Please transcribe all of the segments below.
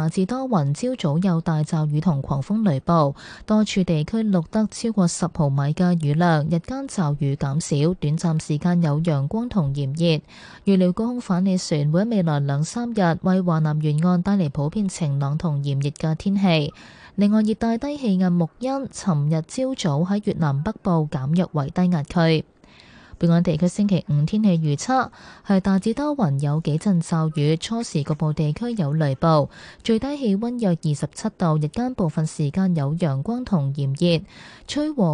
大致多雲，朝早有大驟雨同狂風雷暴，多處地區錄得超過10毫米嘅雨量，日間驟雨減少，短暫時間有陽光同炎熱。預料高空反氣旋會喺未來2-3日為華南沿岸帶嚟普遍晴朗同炎熱嘅天氣。另外，熱帶低氣壓木恩尋日朝早喺越南北部減弱為低壓區。本港地區星期五天氣預測係大致多雲，有幾陣驟雨，初時局部地區有雷暴，最低氣溫約27度，日間部分時間有陽光同炎熱，吹和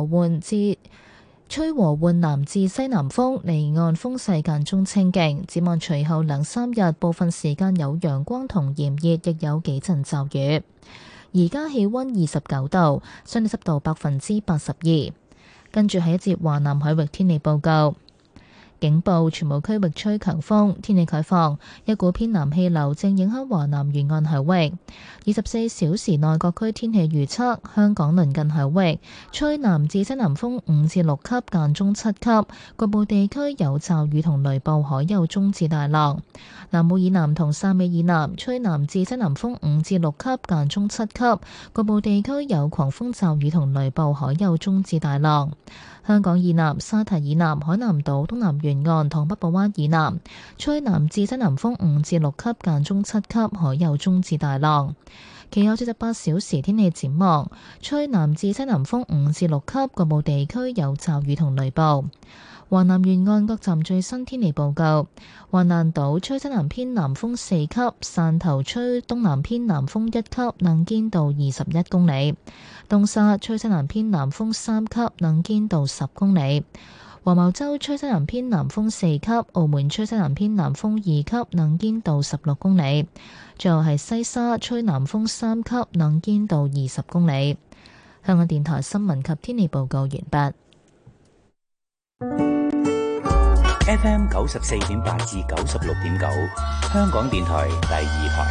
緩南至西南風，離岸風勢間中清勁。展望隨後2-3日，部分時間有陽光同炎熱，亦有幾陣驟雨。而家氣溫29度，相對濕度82%。跟住係一節華南海域天氣報告。警報，全部區域吹強風，天氣概況，一股偏南氣流正影響華南沿岸海域。24小時內各區天氣預測，香港鄰近海域吹南至西南風5至6級，間中7級，局部地區有驟雨同雷暴，海有中至大浪。南澳以南同汕尾以南吹南至西南風5至6級，間中7級，局部地區有狂風驟雨同雷暴，海有中至大浪。香港以南、沙堤以南、海南島東南沿岸同北部灣以南吹南至西南風5至6級，間中7級，海有中至大浪。其後48小時天氣展望，吹南至西南風5至6級，局部地區有驟雨同雷暴。華南沿岸各站最新天氣報告：橫瀾島吹西南偏南風4級，汕頭吹東南偏南風1級，能見度21公里；東沙吹西南偏南風3級，能見度10公里；黃茅洲吹西南偏南風4級，澳門吹西南偏南風2級，能見度16公里；最後係西沙吹南風3級，能見度20公里。香港電台新聞及天氣報告完畢。 FM 94.8至96.9，香港電台第2台。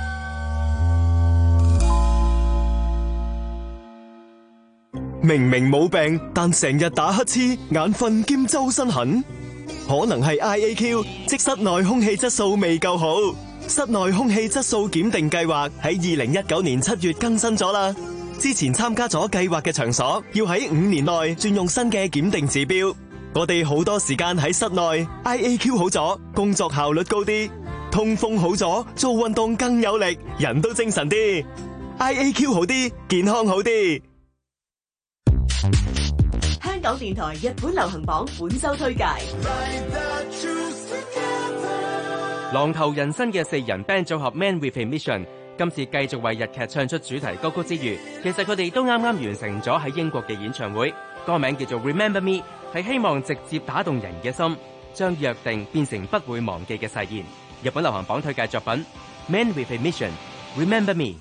明明冇病，但成日打乞嗤、眼瞓兼周身痕，可能係 IAQ， 即室內空氣質素未夠好。室內空氣質素檢定計劃喺2019年7月更新咗啦。之前參加咗計劃嘅場所，要喺5年內轉用新嘅檢定指標。我哋好多時間喺室內 ，IAQ 好咗，工作效率高啲；通風好咗，做運動更有力，人都精神啲。IAQ 好啲，健康好啲。 香港電台日本流行榜本周推介。 浪頭人生嘅4人 band 組合 Man with a Mission， 今次繼續為日劇唱出主題歌曲之餘，其實佢哋都啱啱完成咗喺英國嘅演唱會，歌名叫做 Remember Me， 係希望直接打動人嘅心，將約定變成不會忘記嘅誓言。日本流行榜推介作品 Man with a Mission Remember Me。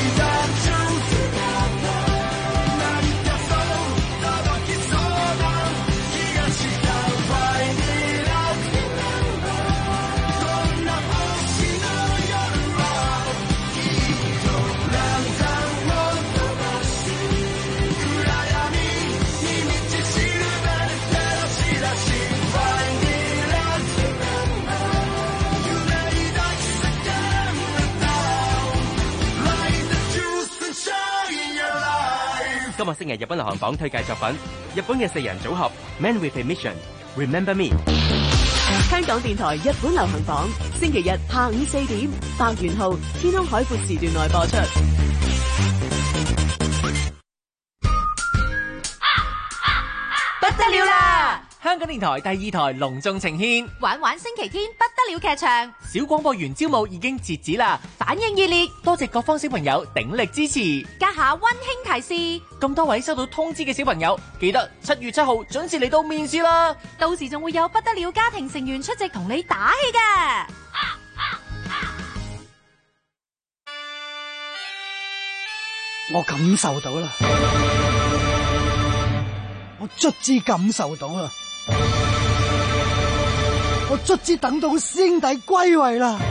今日星期日本流行榜推介作品，日本嘅4人組合 Man with a Mission Remember Me。 香港電台日本流行榜，星期日下午4點，白元號天空海闊時段內播出。 不得了啦！香港電台第2台隆重呈獻， 玩玩星期天不得了劇場， 小廣播員招募已經截止啦， 反應熱烈， 多謝各方小朋友鼎力支持。 家下溫馨提示， 咁多位收到通知嘅小朋友，記得7月7號準時嚟到面試啦， 到時仲會有不得了家庭成員出席同你打氣㗎。 我感受到啦，我卒之感受到啦，我卒之等到師兄弟歸位啦！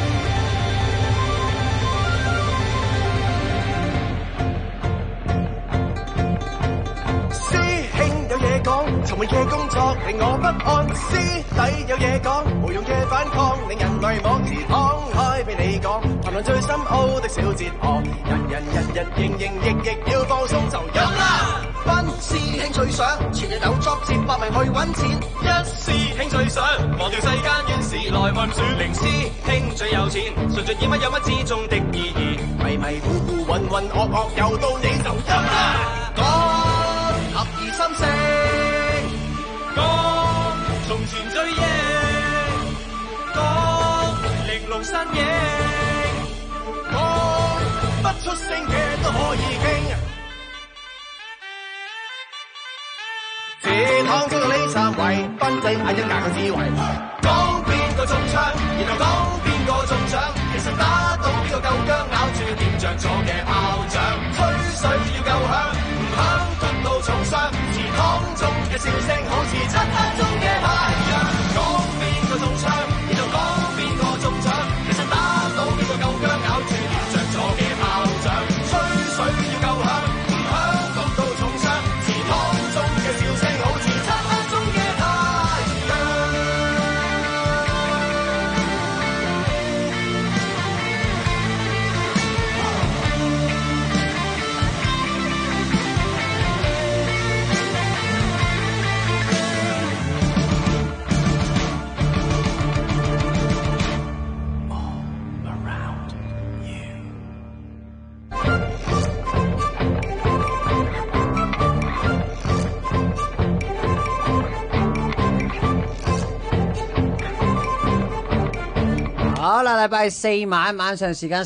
師兄有嘢講，沉悶嘅工作令我不安；師弟有嘢講，無用嘅反抗令人迷惘。 開俾你講，談論最深奧的小哲學。人日營役要放鬆就飲啦。班師兄最想全日有作接百名去揾錢，一師兄最想忘掉世間怨事來運轉。零師兄最有錢，順盡演乜有乜之中的意義。迷糊渾噩又到你就飲啦。講合二心聲，講從前追憶，講玲瓏身影，講不出聲嘅都可以傾。鐵行中嘅李三位，賓仔嗌一架嘅智慧，講邊個中槍，然後講邊個中獎，其實打到邊個夠薑，咬住點着咗嘅炮仗，吹水要夠響，唔響焗到重傷，祠堂中嘅笑聲好似漆黑中嘅太陽，講邊個中槍，然後講邊個中獎，其實打到邊個夠薑，咬住點着咗嘅炮仗，吹水要夠響，唔響焗到重傷，祠堂中嘅笑聲好似漆黑中嘅太陽。 好啦，禮拜四晚上時間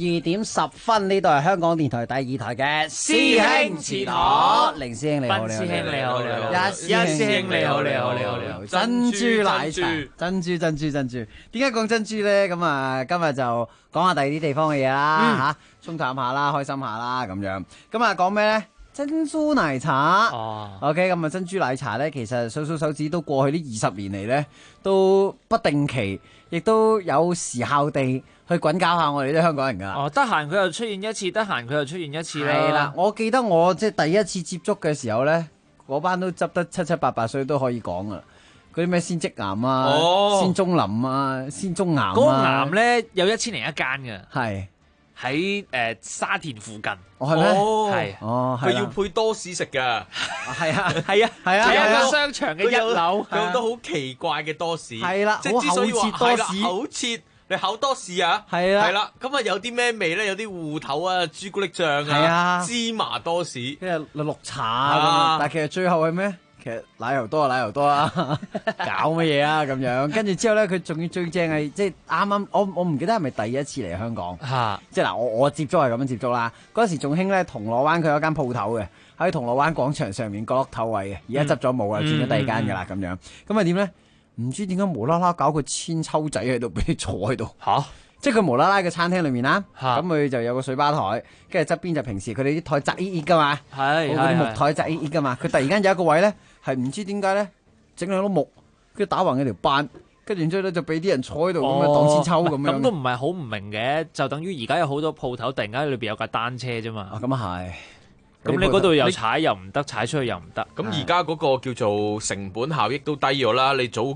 12:10，呢度係香港電台第二台嘅師兄祠堂，凌師兄你好， 賓師兄你好， 一師兄你好，珍珠奶茶，珍珠，點解講珍珠咧？咁啊，今日就講下第二啲地方嘅嘢啦，吓，沖淡下啦，開心下啦，咁樣。咁啊，講咩咧？珍珠奶茶，OK， 咁啊珍珠奶茶咧，其實數手指都過去呢20年嚟咧，都不定期，亦都有時效地去滾搞下我哋啲香港人噶。 哦，得閒佢又出現一次，得閒佢又出現一次啦。 係啦，我記得我即係第一次接觸嘅時候咧，嗰班都執得七七八八歲都可以講啊。嗰啲咩仙積岩啊、仙蹤林啊、仙蹤岩啊， 嗰個岩咧有1001間嘅， 係喺沙田附近。 係咩？ 係佢要配多士食噶。 係啊， 有個商場嘅1樓， 有好多好奇怪嘅多士。 係啦， 即係之所以話係啦，厚切。你考多士啊？ 係啦， 係啦。咁啊有啲咩味咧？有啲芋頭啊、朱古力醬啊、芝麻多士， 跟住綠茶啊。但係其實最後係咩？其實奶油多啦，搞乜嘢啊咁樣？跟住之後咧，佢仲要最正係即係啱啱，我唔記得係咪第一次嚟香港？即係嗱，我接觸係咁樣接觸啦。嗰時仲興咧，銅鑼灣佢有間鋪頭嘅，喺銅鑼灣廣場上面角落頭位嘅，而家執咗冇啦，轉咗第二間噶啦咁樣。咁啊點咧？唔知點解無啦啦搞個千秋仔喺度俾你坐喺度吓？ 即係佢無啦啦嘅餐廳裏面啦，咁佢就有個水吧台，跟住側邊就平時佢哋啲台窄熱熱噶嘛，嗰啲木台窄熱熱噶嘛，佢突然間有一個位咧，係唔知點解咧，整兩碌木，跟住打橫一條板，跟住然之後咧就俾啲人坐喺度咁樣當千秋咁樣。 咁都唔係好唔明嘅，就等於而家有好多鋪頭突然間裏邊有架單車啫嘛。 咁啊係。 咁你嗰度又踩又唔得，踩出去又唔得。 咁而家嗰個叫做成本效益都低咗啦。你早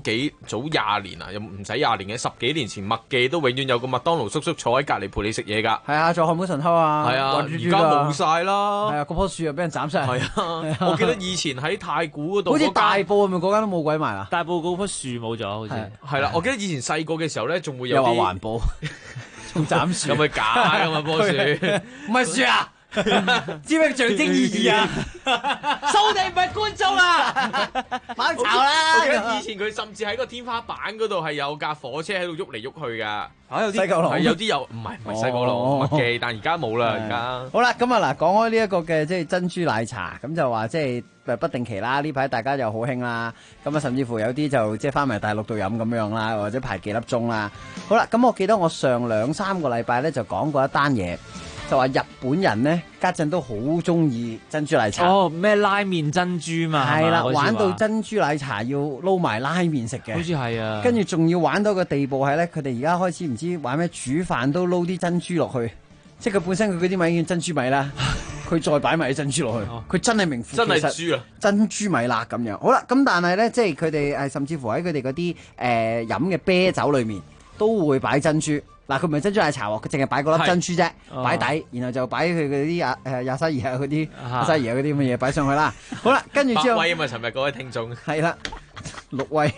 20年啊，又唔使20年嘅10幾年前，麥記都永遠有個麥當勞叔叔坐喺隔離陪你食嘢㗎。 係啊，做漢堡神偷啊。 係啊，而家冇晒啦。 係啊，嗰棵樹又俾人斬晒。 係啊，我記得以前喺太古嗰度， 好似大埔係咪嗰間都冇鬼埋啦？ 大埔嗰棵樹冇咗，好似係啦。我記得以前細個嘅時候咧，仲會有啲又話環保，仲斬樹， 有咪假㗎嘛？棵樹唔係樹啊！知咩象徵意義啊？掃地唔係觀眾啊，反炒啦！ 我記得以前佢甚至喺個天花板嗰度係有架火車喺度喐嚟喐去噶。 有啲西九龍係有啲有，唔係西九龍麥記，但而家冇啦。而家好啦，咁啊嗱，講開呢一個嘅即係珍珠奶茶，咁就話即係不定期啦。呢排大家又好興啦，咁啊甚至乎有啲就即係翻埋大陸度飲咁樣啦，或者排幾粒鐘啦。好啦，咁我記得我上2-3個禮拜咧就講過一單嘢。就話日本人咧家陣都好中意珍珠奶茶。 哦，咩拉麵珍珠嘛？ 係啦，玩到珍珠奶茶要撈埋拉麵食嘅。 好似係啊。跟住仲要玩到個地步係咧，佢哋而家開始唔知玩咩煮飯都撈啲珍珠落去，即係佢本身佢嗰啲米叫珍珠米啦，佢再擺埋啲珍珠落去，佢真係名副其實真係豬啊！ 珍珠米辣咁樣。好啦，咁但係咧，即係佢哋甚至乎喺佢哋嗰啲飲嘅啤酒裏面都會擺珍珠。 嗱，佢唔係珍珠奶茶喎，佢淨係擺嗰粒珍珠啫，擺底，然後就擺佢嗰啲亞沙兒啊嗰啲亞沙兒啊嗰啲咁嘅嘢擺上去啦。好啦，跟住之後， 百威啊嘛，尋日嗰位聽眾係啦，6位。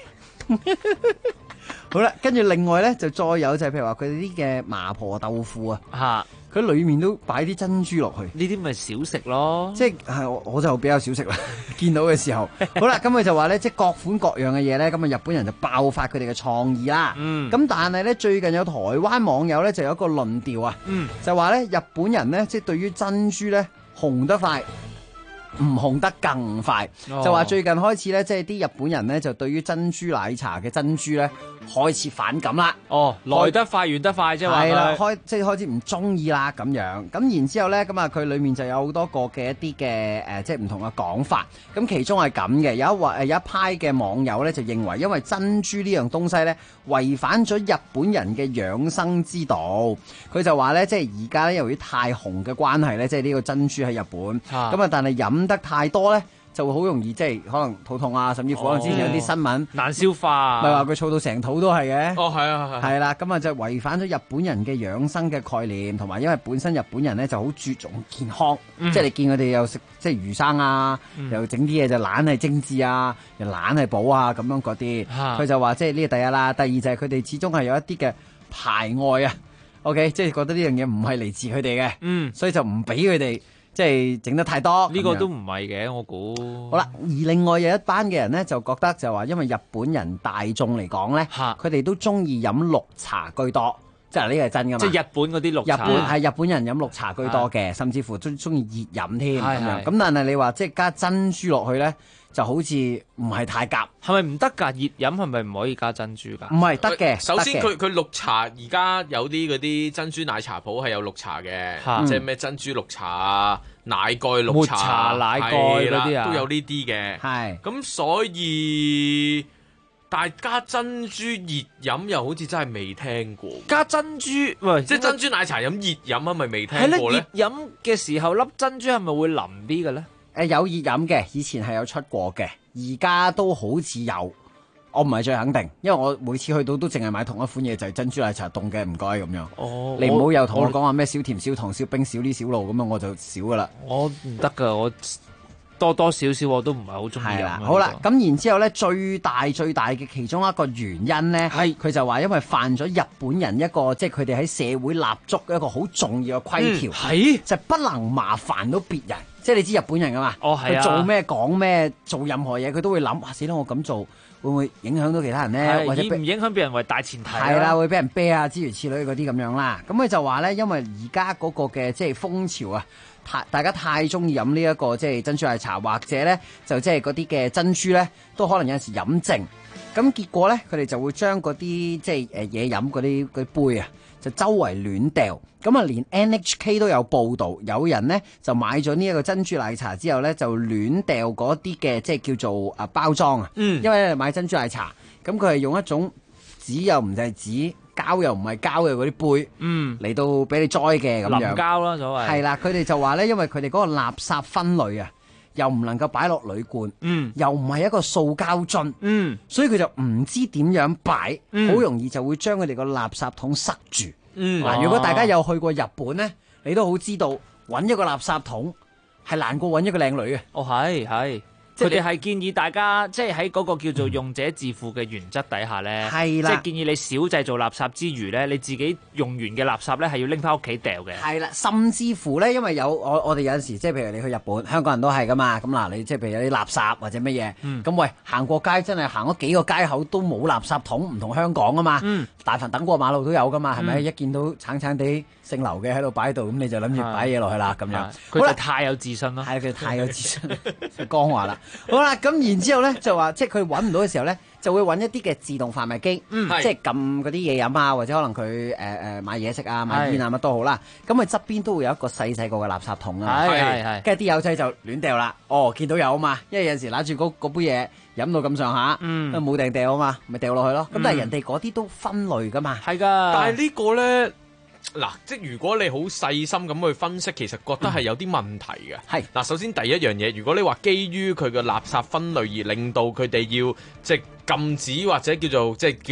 好啦，跟住另外咧就再有就係譬如話佢啲嘅麻婆豆腐啊，佢裏面都擺啲珍珠落去， 呢啲咪小食咯。 即係我就比較少食啦，見到嘅時候。好啦，咁佢就話咧，即係各款各樣嘅嘢咧，咁啊日本人就爆發佢哋嘅創意啦。咁但係咧最近有台灣網友咧就有一個論調啊，就話咧日本人咧即係對於珍珠咧紅得快，唔紅得更快，就話最近開始咧，即係啲日本人咧就對於珍珠奶茶嘅珍珠咧開始反感啦。 來得快完得快啫嘛。 係啦，開始唔中意啦咁樣。咁然之後咧，咁啊佢裏面就有好多個嘅一啲嘅即係唔同嘅講法。咁其中係咁嘅，有一派嘅網友咧就認為，因為珍珠呢樣東西咧違反咗日本人嘅養生之道。佢就話咧，即係而家咧由於太紅嘅關係咧，即係呢個珍珠喺日本咁啊，但係飲得太多咧，就會好容易即係可能肚痛啊，甚至乎可能之前有啲新聞難消化， 咪話佢燥到成肚都係嘅。 係啊， 係啦，咁啊就違反咗日本人嘅養生嘅概念，同埋因為本身日本人咧就好注重健康，即係你見佢哋又食即係魚生啊，又整啲嘢就懶係精緻啊，又懶係補啊咁樣嗰啲。佢就話即係呢個第一啦，第二就係佢哋始終係有一啲嘅排外啊。OK， 即係覺得呢樣嘢唔係嚟自佢哋嘅，所以就唔俾佢哋。即係整得太多， 呢個都唔係嘅，我估。 好啦，而另外有一班嘅人咧，就覺得就話，因為日本人大眾嚟講咧，佢哋都中意飲綠茶居多，即係呢個係真㗎嘛。 即係日本嗰啲綠茶， 日本人飲綠茶居多嘅，甚至乎都中意熱飲添咁樣。咁但係你話即係加珍珠落去咧，就好似唔係太夾。 係咪唔得㗎？熱飲係咪唔可以加珍珠㗎？ 唔係得嘅。 首先佢綠茶而家有啲嗰啲珍珠奶茶鋪係有綠茶嘅，即係咩珍珠綠茶啊、奶蓋綠茶、 抹茶奶蓋嗰啲啊， 都有呢啲嘅。 係。 咁所以大家珍珠熱飲又好似真係未聽過。 加珍珠，喂， 即係珍珠奶茶飲熱飲係咪未聽過咧？ 熱飲嘅時候粒珍珠係咪會腍啲嘅咧？ 有熱飲嘅，以前係有出過嘅，而家都好似有，我唔係最肯定，因為我每次去到都淨係買同一款嘢，就係珍珠奶茶凍嘅，唔該咁樣。你唔好又同我講話咩少甜少糖少冰少呢少路咁樣，我就少噶啦。 我唔得噶，我多多少少我都唔係好中意飲。 好啦，咁然之後咧，最大嘅其中一個原因咧，係佢就話因為犯咗日本人一個即係佢哋喺社會立足一個好重要嘅規條，就係不能麻煩到別人。即係你知日本人噶嘛？佢做咩講咩，做任何嘢佢都會諗，死啦！我咁做會唔會影響到其他人咧？或者以唔影響別人為大前提。 係啦，會俾人啤啊，諸如此類嗰啲咁樣啦。咁佢就話咧，因為而家嗰個嘅即係風潮啊，大家太中意飲呢一個即係珍珠奶茶，或者咧就即係嗰啲嘅珍珠咧，都可能有陣時飲剩。咁結果咧，佢哋就會將嗰啲即係嘢飲嗰啲杯啊，就周圍亂掉。咁啊，連 NHK 都有報導，有人呢就買咗呢一個珍珠奶茶之後呢，就亂掉嗰啲嘅即係叫做包裝啊。因為買珍珠奶茶，咁佢係用一種紙又唔係紙，膠又唔係膠嘅嗰啲杯，嚟到俾你栽嘅咁樣。 臨膠啦，所謂。係啦，佢哋就話呢，因為佢哋嗰個垃圾分類啊，又唔能夠擺落鋁罐，又唔係一個塑膠樽，所以佢就唔知點樣擺，好容易就會將佢哋個垃圾桶塞住。嗱，如果大家有去過日本咧，你都好知道揾一個垃圾桶係難過揾一個靚女嘅。 係。佢哋係建議大家，即係喺嗰個叫做用者自負嘅原則底下咧，即係建議你少製造垃圾之餘咧，你自己用完嘅垃圾咧係要拎翻屋企掉嘅。 係啦，甚至乎咧，因為我哋有陣時即係譬如你去日本，香港人都係噶嘛，咁嗱你即係譬如有啲垃圾或者乜嘢，咁喂行過街真係行咗幾個街口都冇垃圾桶，唔同香港啊嘛，大凡等過馬路都有噶嘛，係咪？一見到橙橙地姓劉嘅喺度擺喺度，咁你就諗住擺嘢落去啦咁樣。 佢就太有自信咯， 係佢太有自信，光話啦。好啦，咁然之後咧就話，即係佢揾唔到嘅時候咧，就會揾一啲嘅自動販賣機，即係撳嗰啲嘢飲啊，或者可能佢買嘢食啊、買煙啊乜都好啦。咁佢側邊都會有一個細細個嘅垃圾桶啊， 係。 跟住啲友仔就亂掉啦。見到有啊嘛，因為有陣時攞住嗰杯嘢飲到咁上下，冇定掉啊嘛，咪掉落去咯。咁但係人哋嗰啲都分類噶嘛， 係噶。 但係呢個咧。嗱，即係如果你好細心咁去分析，其實覺得係有啲問題嘅。 係嗱，首先第一樣嘢，如果你話基於佢嘅垃圾分類而令到佢哋要即係禁止或者叫做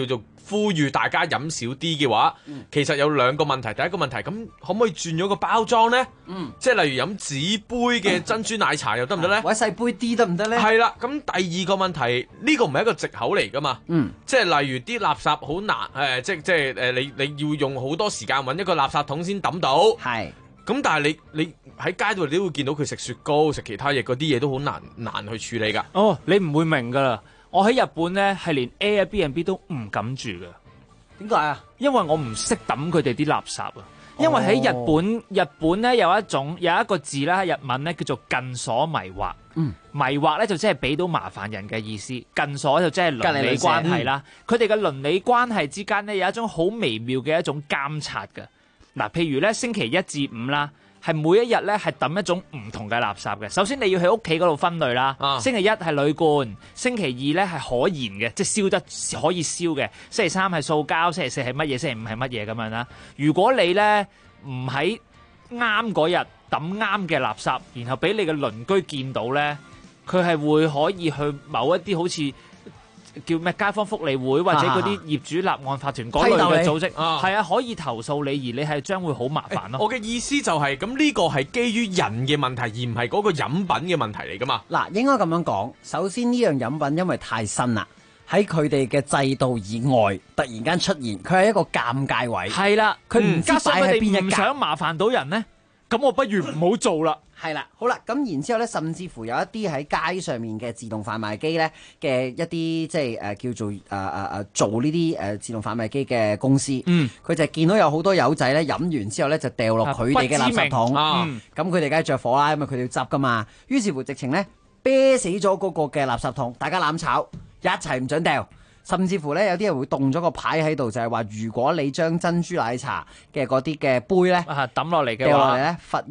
呼籲大家飲少啲嘅話，其實有兩個問題。第一個問題，咁可唔可以轉咗個包裝呢？即係例如飲紙杯嘅珍珠奶茶又得唔得呢？ 或者細杯啲得唔得呢？ 係啦，咁第二個問題，呢個唔係一個藉口嚟噶嘛。即係例如啲垃圾好難即係你要用好多時間揾一個垃圾桶先抌到。 係。咁但係你喺街度你都會見到佢食雪糕、食其他嘢，嗰啲嘢都好難去處理㗎。 哦，你唔會明㗎啦。我喺日本咧係連 Airbnb 都唔敢住㗎。 點解啊？因為我唔識抌佢哋啲垃圾啊。因為喺日本咧有一個字咧，日文咧叫做近所迷惑。迷惑咧就即係俾到麻煩人嘅意思，近所就即係鄰里關係啦。佢哋嘅鄰里關係之間咧有一種好微妙嘅一種監察㗎。嗱，譬如咧星期一至五啦，係每一日咧係抌一種唔同嘅垃圾嘅。首先你要喺屋企嗰度分類啦。星期一係鋁罐，星期二咧係可燃嘅，即係燒得可以燒嘅。星期三係塑膠，星期四係乜嘢，星期五係乜嘢咁樣啦。如果你咧唔喺啱嗰日抌啱嘅垃圾，然後俾你嘅鄰居見到咧，佢係會可以去某一啲好似叫咩街坊福利會或者嗰啲業主立案法團嗰類嘅組織，係啊，可以投訴你，而你係將會好麻煩咯。 我嘅意思就係，咁呢個係基於人嘅問題，而唔係嗰個飲品嘅問題嚟噶嘛。 嗱，應該咁樣講，首先呢樣飲品因為太新啦，喺佢哋嘅制度以外突然間出現，佢係一個尷尬位。 係啦， 佢唔知擺喺邊一格。 唔想麻煩到人呢，咁我不如唔好做啦。 係啦，好啦，咁然之後咧，甚至乎有一啲喺街上面嘅自動販賣機咧嘅一啲即係叫做做呢啲自動販賣機嘅公司，佢就見到有好多友仔咧飲完之後咧就掉落佢哋嘅垃圾桶，咁佢哋梗係着火啦，因為佢哋要執噶嘛，於是乎直情咧啤死咗嗰個嘅垃圾桶，大家攬炒一齊唔准掉。甚至乎咧，有啲人會動咗個牌喺度，就係話，如果你將珍珠奶茶嘅嗰啲嘅杯咧抌落嚟嘅話， 掉落嚟咧，罰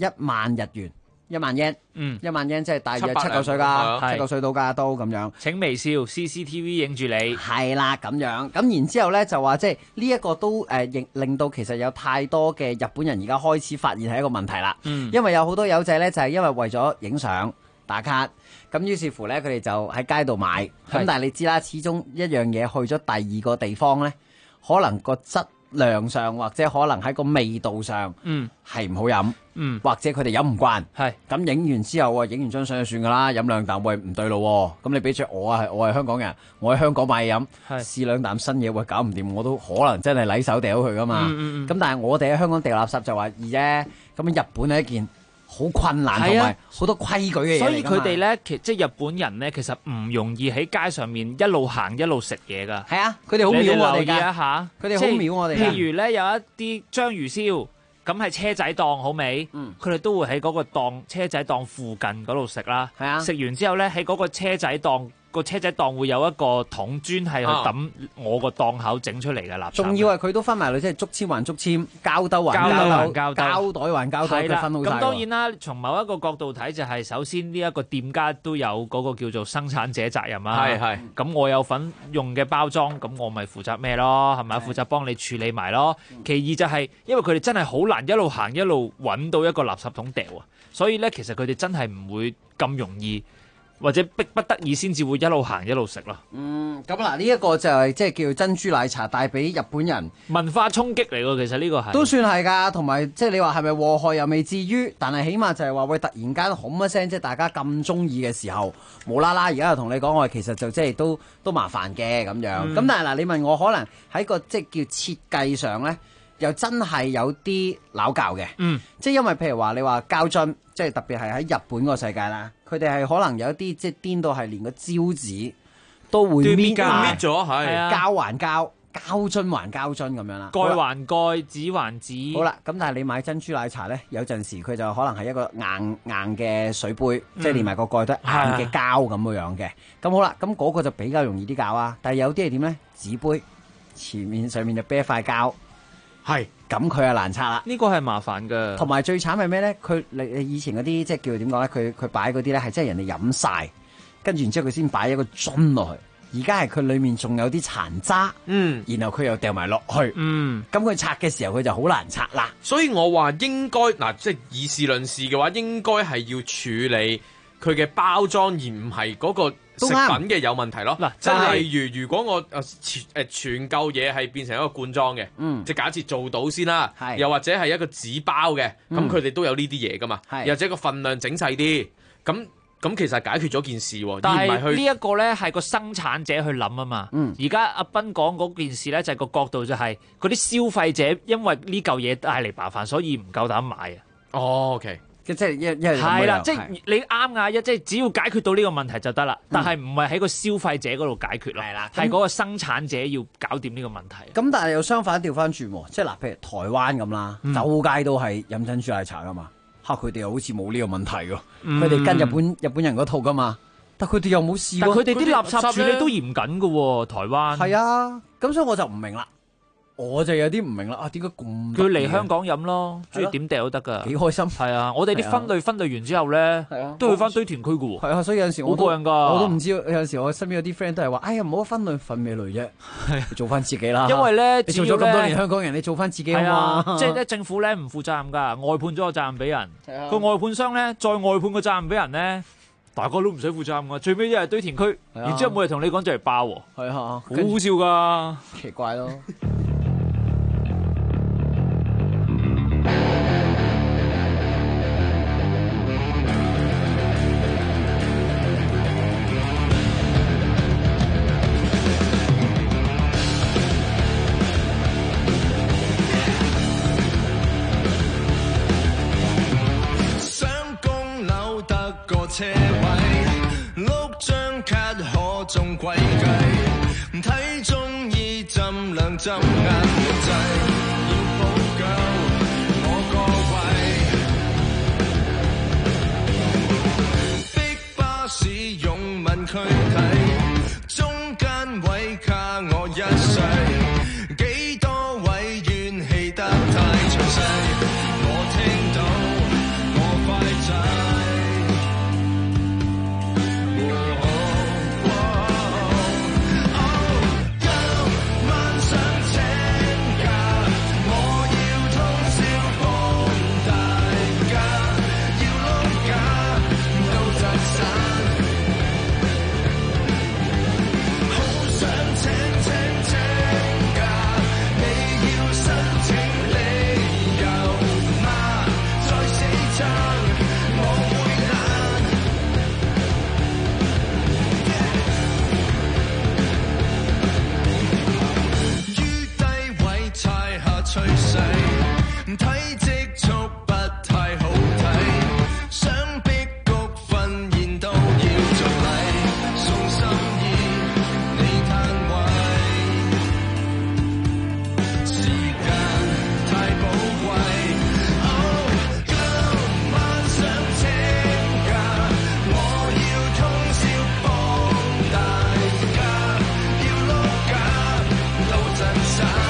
10000日元，10000yen，10000yen即係大約7-9歲㗎，7-9歲到㗎都咁樣。 請微笑 CCTV 影住你。 係啦，咁樣咁然之後咧就話，即係呢一個都令到其實有太多嘅日本人而家開始發現係一個問題啦。因為有好多友仔咧就係因為為咗影相打卡。咁於是乎咧，佢哋就喺街度買。咁但係你知啦，始終一樣嘢去咗第二個地方咧，可能個質量上或者可能喺個味道上，係唔好飲，或者佢哋飲唔慣。咁影完之後，影完張相就算噶啦，飲兩啖喂唔對路。咁你俾住我係香港人，我喺香港買嘢飲，試兩啖新嘢喂搞唔掂，我都可能真係禮手掉佢噶嘛。咁但係我哋喺香港掉垃圾就話易啫。咁日本係一件好困難同埋好多規矩嘅嘢， 所以佢哋咧，即係日本人咧，其實唔容易喺街上面一路行一路食嘢噶。 係啊，佢哋好秒我哋㗎。 你留意一下， 佢哋好秒我哋。 譬如咧，有一啲章魚燒，咁係車仔檔好味，佢哋都會喺嗰個車仔檔附近嗰度食啦。係啊，食完之後咧，喺嗰個車仔檔。個車仔檔會有一個桶專係去抌我個檔口整出嚟嘅垃圾， 仲要係佢都分埋類，即係竹籤還竹籤，膠兜還膠兜，膠袋還膠袋，佢分好晒。 咁當然啦，從某一個角度睇就係，首先呢一個店家都有嗰個叫做生產者責任啦。係。咁我有份用嘅包裝，咁我咪負責咩咯？係咪？負責幫你處理埋咯。其二就係，因為佢哋真係好難一路行一路揾到一個垃圾桶掉啊，所以咧其實佢哋真係唔會咁容易。或者逼不得已先至會一路行一路食咯。 咁嗱，呢一個就係即係叫珍珠奶茶帶俾日本人文化衝擊嚟喎。其實呢個係都算係㗎，同埋即係你話係咪禍害又未至於，但係起碼就係話喂突然間轟一聲，即係大家咁中意嘅時候，無啦啦而家又同你講我其實就即係都麻煩嘅咁樣。咁但係嗱，你問我可能喺個即係叫設計上咧，又真係有啲拗教嘅。即係因為譬如話你話膠樽，即係特別係喺日本個世界啦。佢哋係可能有一啲即係顛到係連個招紙都會搣咗，係膠還膠，膠樽還膠樽咁樣啦， 蓋還蓋，紙還紙。 好啦，咁但係你買珍珠奶茶咧，有陣時佢就可能係一個硬嘅水杯，即係連埋個蓋都係硬嘅膠咁樣嘅。咁好啦，咁嗰個就比較容易啲搞啊。但係有啲係點咧？紙杯上面就啤塊膠。係，咁佢就難拆啦。 呢個係麻煩㗎。 同埋最慘係咩咧？佢你以前嗰啲即係叫點講咧？佢擺嗰啲咧係真係人哋飲晒，跟住然之後佢先擺一個樽落去。而家係佢裡面仲有啲殘渣，然後佢又掉埋落去，咁佢拆嘅時候佢就好難拆啦。 所以我話應該嗱，即係以事論事嘅話，應該係要處理佢嘅包裝，而唔係嗰個食品嘅有問題咯。 嗱， 即係例如果我全嚿嘢係變成一個罐裝嘅，即係假設做到先啦，又或者係一個紙包嘅，咁佢哋都有呢啲嘢噶嘛，又或者個份量整細啲，咁其實解決咗件事喎。 但係呢一個咧係個生產者去諗啊嘛。而家阿斌講嗰件事咧就係個角度就係嗰啲消費者因為呢嚿嘢帶嚟麻煩，所以唔夠膽買啊。 哦 ，OK。 即係一係啦，即係你啱㗎，即係只要解決到呢個問題就得啦。但係唔係喺個消費者嗰度解決咯，係嗰個生產者要搞掂呢個問題。 咁但係又相反調翻轉喎，即係嗱，譬如台灣咁啦，周街都係飲珍珠奶茶㗎嘛，佢哋又好似冇呢個問題㗎，佢哋跟日本人嗰套㗎嘛，但佢哋又冇試過。 但佢哋啲垃圾處理都嚴謹㗎喎，台灣。 係啊，咁所以我就唔明啦。我就有啲唔明啦，點解咁？ 佢嚟香港飲咯，中意點掉都得噶， 幾開心。 係啊，我哋啲分類完之後咧，都去翻堆填區噶喎。 係啊，所以有陣時好過癮噶。 我都唔知，有陣時我身邊有啲 friend 都係話：哎呀，唔好分類分咩類啫，做翻自己啦。 因為咧， 你做咗咁多年香港人，你做翻自己啊嘛。 即係咧，政府咧唔負責任噶，外判咗個責任俾人。個外判商咧再外判個責任俾人咧，大家都唔使負責任噶。最尾一係堆填區，然之後每日同你講就嚟爆喎。 係啊， 好好笑噶， 奇怪咯。 車位屋張卡可中規計，睇中意浸兩浸眼藥劑，要補救我個位，逼巴士擁吻軀體，中間位卡我一世，幾多位怨氣得太詳細，我聽到我快仔。睇積蓄不太好睇，想逼谷訓練都要做禮，送心意你攤位，時間太寶貴。今晚想請假，我要通宵幫大家，要碌架到震散。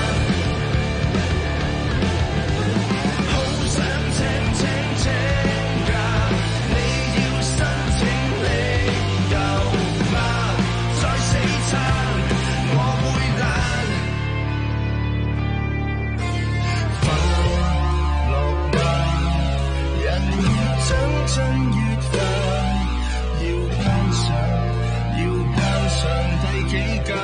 真月份要攀上第幾間，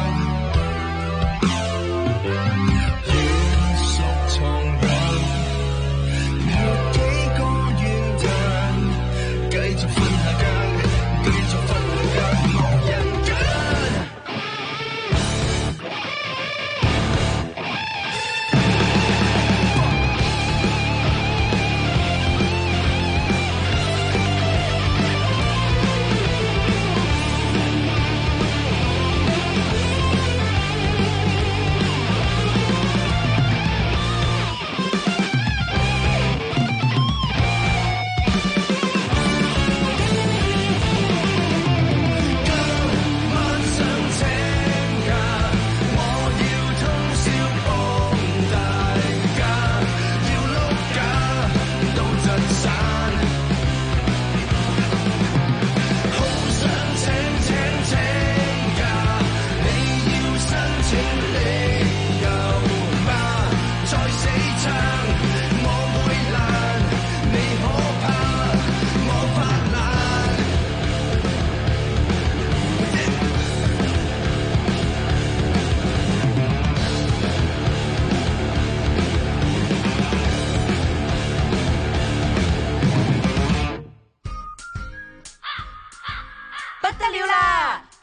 遠熟藏人，沒幾個怨嘆，繼續分下間，繼續分下間，冇人間。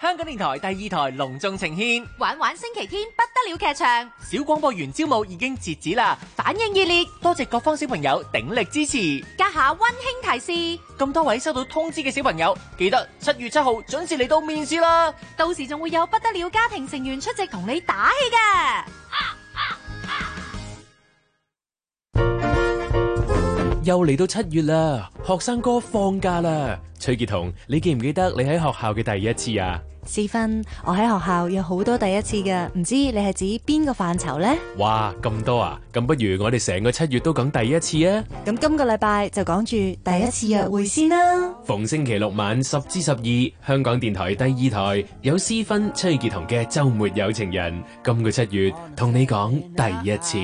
香港電台第二台隆重呈獻， 玩玩星期天不得了劇場， 小廣播員招募已經截止啦， 反應熱烈， 多謝各方小朋友鼎力支持。 家下溫馨提示， 咁多位收到通知嘅小朋友，記得7月7號準時嚟到面試啦， 到時仲會有不得了家庭成員出席同你打氣㗎。 又嚟到7月啦，學生哥放假啦。崔潔彤，你記唔記得你喺學校嘅第一次啊？ 思芬，我喺學校有好多第一次㗎，唔知你係指邊個範疇呢？ 哇，咁多啊！咁不如我哋成個7月都講第一次啊！ 咁今個禮拜就講住第一次約會先啦。 逢星期六晚10至12，香港電台第二台有思芬、崔潔彤嘅週末有情人。今個7月同你講第一次。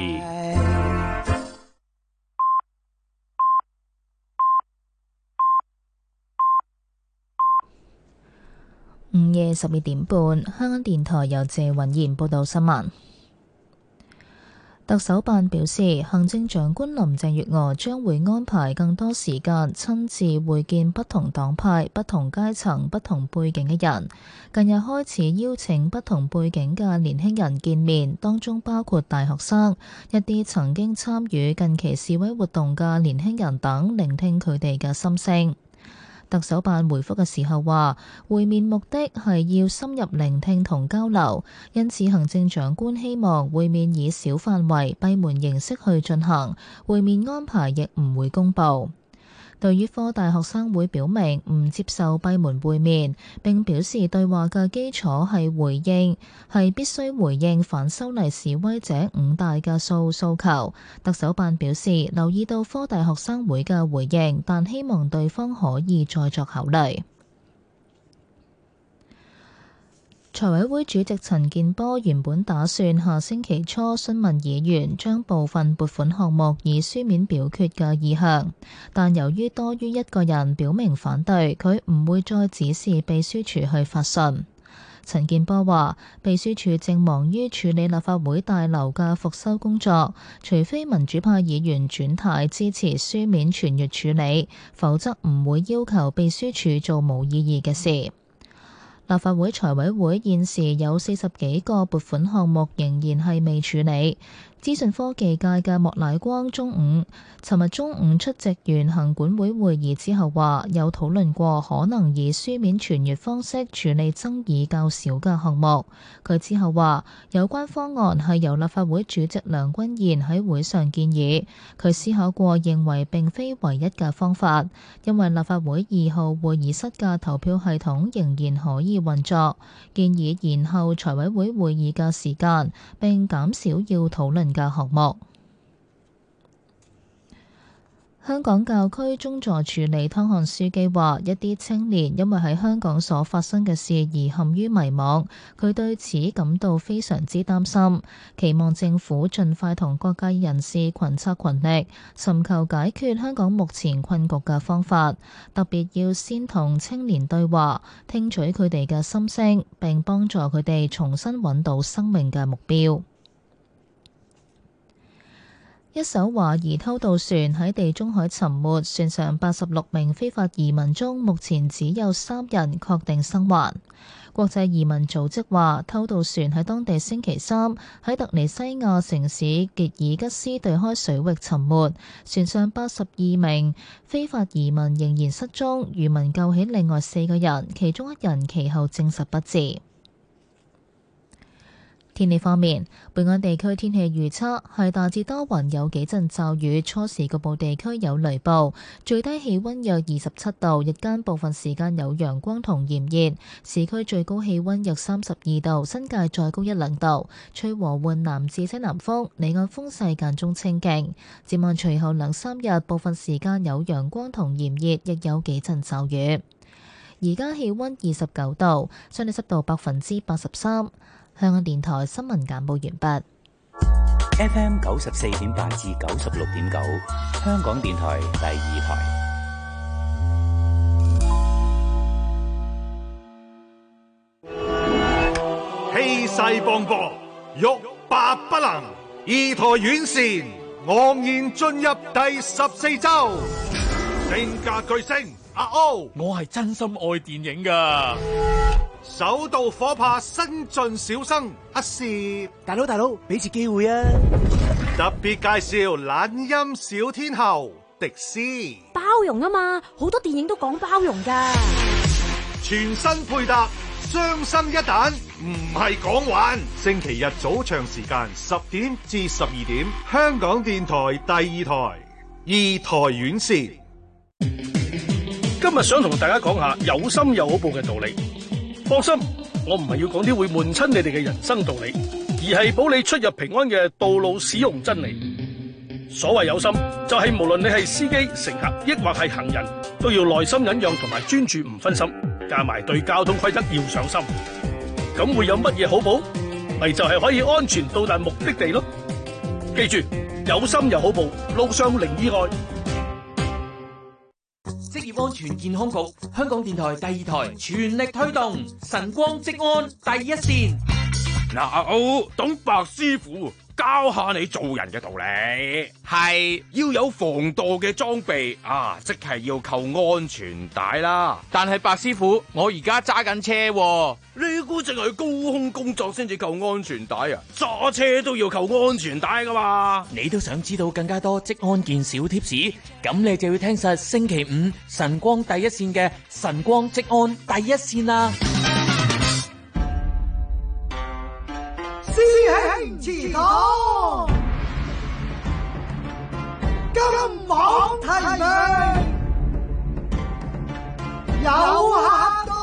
午夜12點半，香港電台由謝雲賢報道新聞。特首辦表示，行政長官林鄭月娥將會安排更多時間親自會見不同黨派、不同階層、不同背景嘅人。近日開始邀請不同背景嘅年輕人見面，當中包括大學生、一啲曾經參與近期示威活動嘅年輕人等，聆聽佢哋嘅心聲。特首辦回覆嘅時候話，會面目的係要深入聆聽同交流，因此行政長官希望會面以小範圍閉門形式去進行，會面安排亦唔會公佈。對於科大學生會表明唔接受閉門會面，並表示對話嘅基礎係必須回應反修例示威者5大嘅訴求。特首辦表示留意到科大學生會嘅回應，但希望對方可以再作考慮。財委會主席陳健波原本打算下星期初詢問議員將部分撥款項目以書面表決嘅意向，但由於多於一個人表明反對，佢唔會再指示秘書處去發信。陳健波話，秘書處正忙於處理立法會大樓嘅復修工作，除非民主派議員轉軚支持書面傳閱處理，否則唔會要求秘書處做冇意義嘅事。立法會財委會現時有40幾個撥款項目仍然係未處理。資訊科技界嘅莫乃光尋日中午出席完行管會會議之後話，有討論過可能以書面傳閱方式處理爭議較少嘅項目。佢之後話，有關方案係由立法會主席梁君彥喺會上建議，佢思考過認為並非唯一嘅方法，因為立法會2號會議室嘅投票系統仍然可以運作，建議延後財委會會議嘅時間，並減少要討論嘅項目。香港教區宗座署理湯漢樞機話，一啲青年因為喺香港所發生嘅事而陷於迷惘，佢對此感到非常之擔心，期望政府盡快同各界人士群策群力，尋求解決香港目前困局嘅方法，特別要先同青年對話，聽取佢哋嘅心聲，並幫助佢哋重新揾到生命嘅目標。一艘懷疑偷渡船喺地中海沉沒，船上86名非法移民中，目前只有3人確定生還。國際移民組織話，偷渡船喺當地星期3喺突尼西亞城市傑爾吉斯對開水域沉沒，船上82名非法移民仍然失蹤，漁民救起另外4個人，其中1人其後證實不治。天氣方面，本港地區天氣預測係大致多雲，有幾陣驟雨，初時局部地區有雷暴，最低氣溫約27度，日間部分時間有陽光同炎熱，市區最高氣溫約32度，新界再高1-2度，吹和緩南至西南風，離岸風勢間中清勁。展望隨後2-3日，部分時間有陽光同炎熱，亦有幾陣驟雨。而家氣溫29度，相對濕度83%。香港電台新聞簡報完畢。 FM 94.8至96.9，香港電台第二台。 氣勢磅礴，欲罷不能。二台院線昂然進入第14週。性格巨星阿歐， 我係真心愛電影㗎。 首度火拍新晉小生阿攝， 大佬，俾次機會啊！ 特別介紹懶音小天后迪斯， 包容啊嘛，好多電影都講包容㗎。 全新配搭雙生一蛋，唔係講玩。星期日早場時間10點至12點，香港電台第2台2台院線。 今日想同大家講下有心有好報嘅道理。放心，我唔係要講啲會悶親你哋嘅人生道理，而係保你出入平安嘅道路使用真理。所謂有心，就係無論你係司機、乘客，抑或係行人，都要耐心忍讓同埋專注唔分心，加埋對交通規則要上心。咁會有乜嘢好報？咪就係可以安全到達目的地咯。記住，有心有好報，路上零意外。 職業安全健康局、香港電台第2台全力推動晨光職安第一線。 嗱，董白師傅教下你做人嘅道理，係要有防墮嘅裝備啊，即係要扣安全帶啦。 但係白師傅，我而家揸緊車喎， 你估淨係高空工作先至扣安全帶啊？揸車都要扣安全帶噶嘛？ 你都想知道更加多職安健小貼士？咁你就要聽實星期5晨光第一線嘅晨光職安第一線啦。 師兄祠堂，金網提名有客到。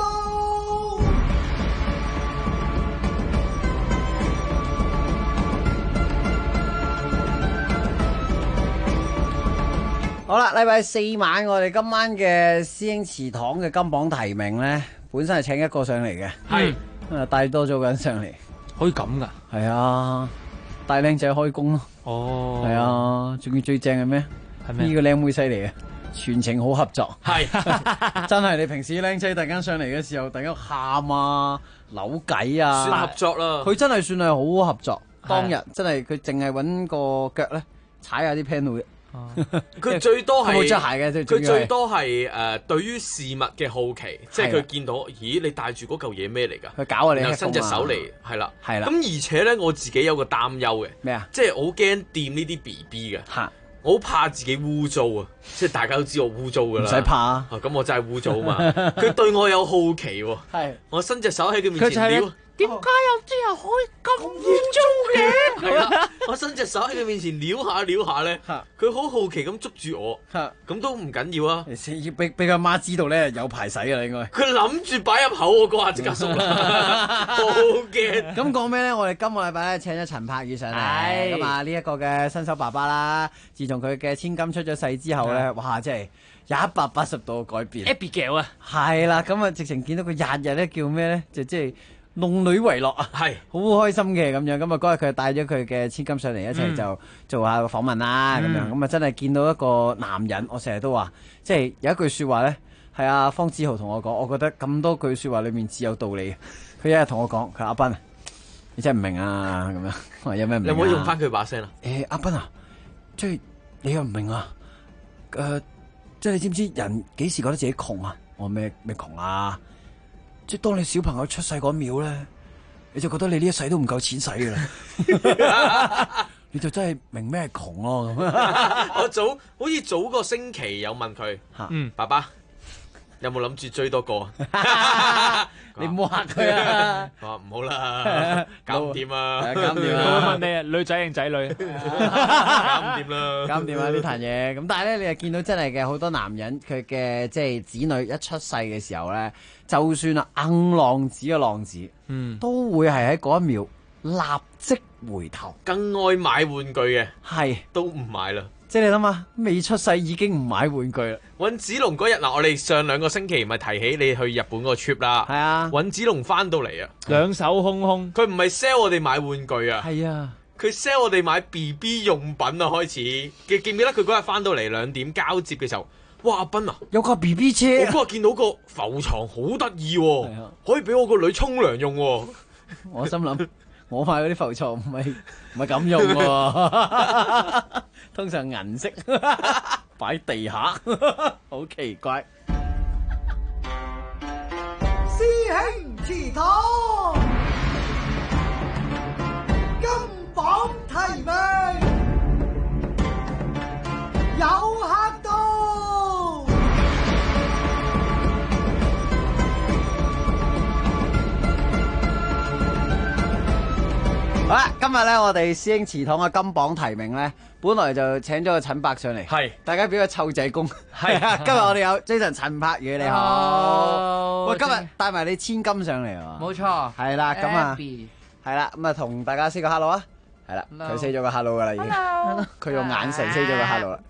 好啦，禮拜4晚我哋今晚嘅師兄祠堂嘅金榜題名咧，本身係請一個上嚟嘅，係帶多咗個人上嚟。 可以咁噶？ 係啊，帶靚仔開工咯。 哦， 係啊，仲要最正係咩？ 係咩？ 呢個靚妹犀利啊，全程好合作。 係真係你平時靚仔突然間上嚟嘅時候，突然間喊啊、扭計啊， 算合作啦。 佢真係算係好合作。當日真係佢淨係揾個腳咧踩下啲 panel 嘅。 佢最多係冇着鞋嘅， 佢最多係對於事物嘅好奇，即係佢見到，咦，你帶住嗰嚿嘢咩嚟㗎？ 佢搞啊你， 然後伸隻手嚟，係啦， 係啦。 咁而且咧，我自己有個擔憂嘅咩啊？ 即係我好驚掂呢啲 BB 嘅，我好怕自己污糟啊！即係大家都知我污糟㗎啦， 唔使怕啊！ 咁我真係污糟啊嘛！佢對我有好奇喎， 係我伸隻手喺佢面前撩。 點解有啲人可以咁污糟嘅？ 係啦，我伸隻手喺佢面前撩下咧，佢好好奇咁捉住我，咁都唔緊要啊！ 要俾佢媽知道咧，有排洗㗎啦，應該。 佢諗住擺入口，我嗰下即刻縮啦，好驚。 咁講咩咧？我哋今個禮拜咧請咗陳柏宇上嚟，咁啊呢一個嘅新手爸爸啦，自從佢嘅千金出咗世之後咧，哇！真係180度改變。 Abigail 啊， 係啦，咁啊直情見到佢日日咧叫咩咧？就即係弄女為樂啊，係好開心嘅咁樣。咁啊嗰日佢帶咗佢嘅千金上嚟一齊就做下個訪問啦，咁樣咁啊真係見到一個男人。我成日都話，即係有一句説話咧，係阿方志豪同我講，我覺得咁多句説話裡面只有道理。佢一日同我講，佢話阿斌啊，你真係唔明啊咁樣。我話有咩唔明啊？ 你可唔可以用翻佢把聲啊？ 阿斌啊，即係你又唔明啊？即係你知唔知人幾時覺得自己窮啊？我咩窮啊？即係當你小朋友出世嗰秒咧，你就覺得你呢一世都唔夠錢使噶啦，你就真係明咩係窮咯咁。 我好似早個星期有問佢，爸爸有冇諗住追多個？ 你唔好嚇佢啊！ 我話唔好啦，搞唔掂啊！ 搞唔掂啊！我問你啊，女仔定仔女？ 搞唔掂啦！ 搞唔掂啊！呢壇嘢咁，但係咧，你又見到真係嘅好多男人，佢嘅即係子女一出世嘅時候咧，就算啊硬浪子嘅浪子，都會係喺嗰一秒立即回頭， 更愛買玩具嘅， 係都唔買啦。 即係你諗下，未出世已經唔買玩具啦。 尹子龍嗰日嗱，我哋上2個星期咪提起你去日本嗰個 trip 啦。係啊， 尹子龍翻到嚟啊， 兩手空空。 佢唔係 sell 我哋買玩具啊， 係啊， 佢 sell 我哋買 BB 用品啊。開始記唔記得佢嗰日翻到嚟2點交接嘅時候，哇！阿斌啊， 有架 BB 車。 我嗰日見到個浮床好得意喎，可以俾我個女沖涼用喎。 我心諗，我買嗰啲浮床唔係咁用喎。通常銀色擺地下，好奇怪。 師兄祠堂，金榜題名，有客到。 好啦，今日咧我哋師兄祠堂嘅金榜題名咧，本來就請咗個陳伯上嚟，係大家俾個臭仔公，係啊，今日我哋有 Jason 陳柏宇，你好，喂，今日帶埋你千金上嚟啊， 冇錯， 係啦，咁啊，係啦，咁啊同大家 say 個 hello 啊，係啦，佢 say 咗個 hello 噶啦已經，佢用眼神 say 咗個 hello 啦，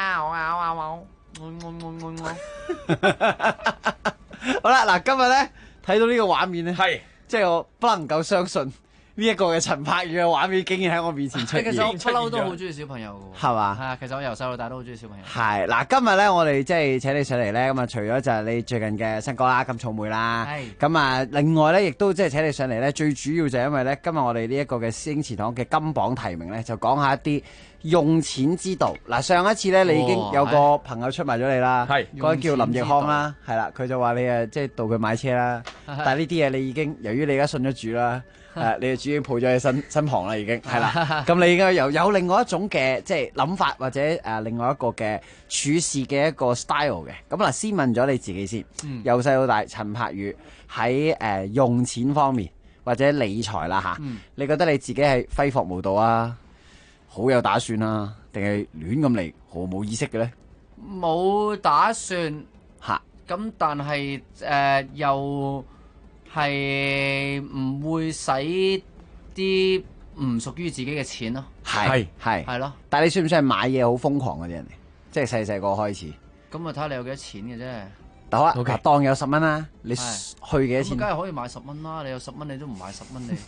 好啦，嗱，今日咧睇到呢個畫面咧，係，即係我不能夠相信。呢一個嘅陳柏宇嘅畫面竟然喺我面前出現， 其實我不嬲都好中意小朋友嘅喎，係嘛？係啊，其實我由細到大都好中意小朋友。 係嗱，今日咧我哋即係請你上嚟咧，咁啊除咗就係你最近嘅新歌啦，咁草莓啦，係咁啊，另外咧亦都即係請你上嚟咧，最主要就係因為咧今日我哋呢一個嘅師兄祠堂嘅金榜題名咧，就講下一啲用錢之道。嗱，上一次咧你已經有個朋友出賣咗你啦，係嗰個叫林奕康啦，係啦，佢就話你誒即係導佢買車啦，但係呢啲嘢你已經由於你而家信咗主啦。你嘅主已經抱咗喺身旁啦，已經係啦。咁你應該有另外一種嘅即係諗法，或者另外一個嘅處事嘅一個 style 嘅。咁嗱，先問咗你自己先。由細到大，陳柏宇喺用錢方面或者理財啦嚇，你覺得你自己係揮霍無度啊，好有打算啊，定係亂咁嚟，毫無意識嘅咧？ 冇打算嚇，咁但係又。係唔會使啲唔屬於自己嘅錢咯，係咯。 但係你算唔算係買嘢好瘋狂嗰啲人嚟？即係細細個開始。 咁啊睇下你有幾多錢嘅啫。 好啊，嗱，當有10蚊啦，你去幾多錢？ 咁梗係可以買10蚊啦。你有10蚊，你都唔買10蚊你。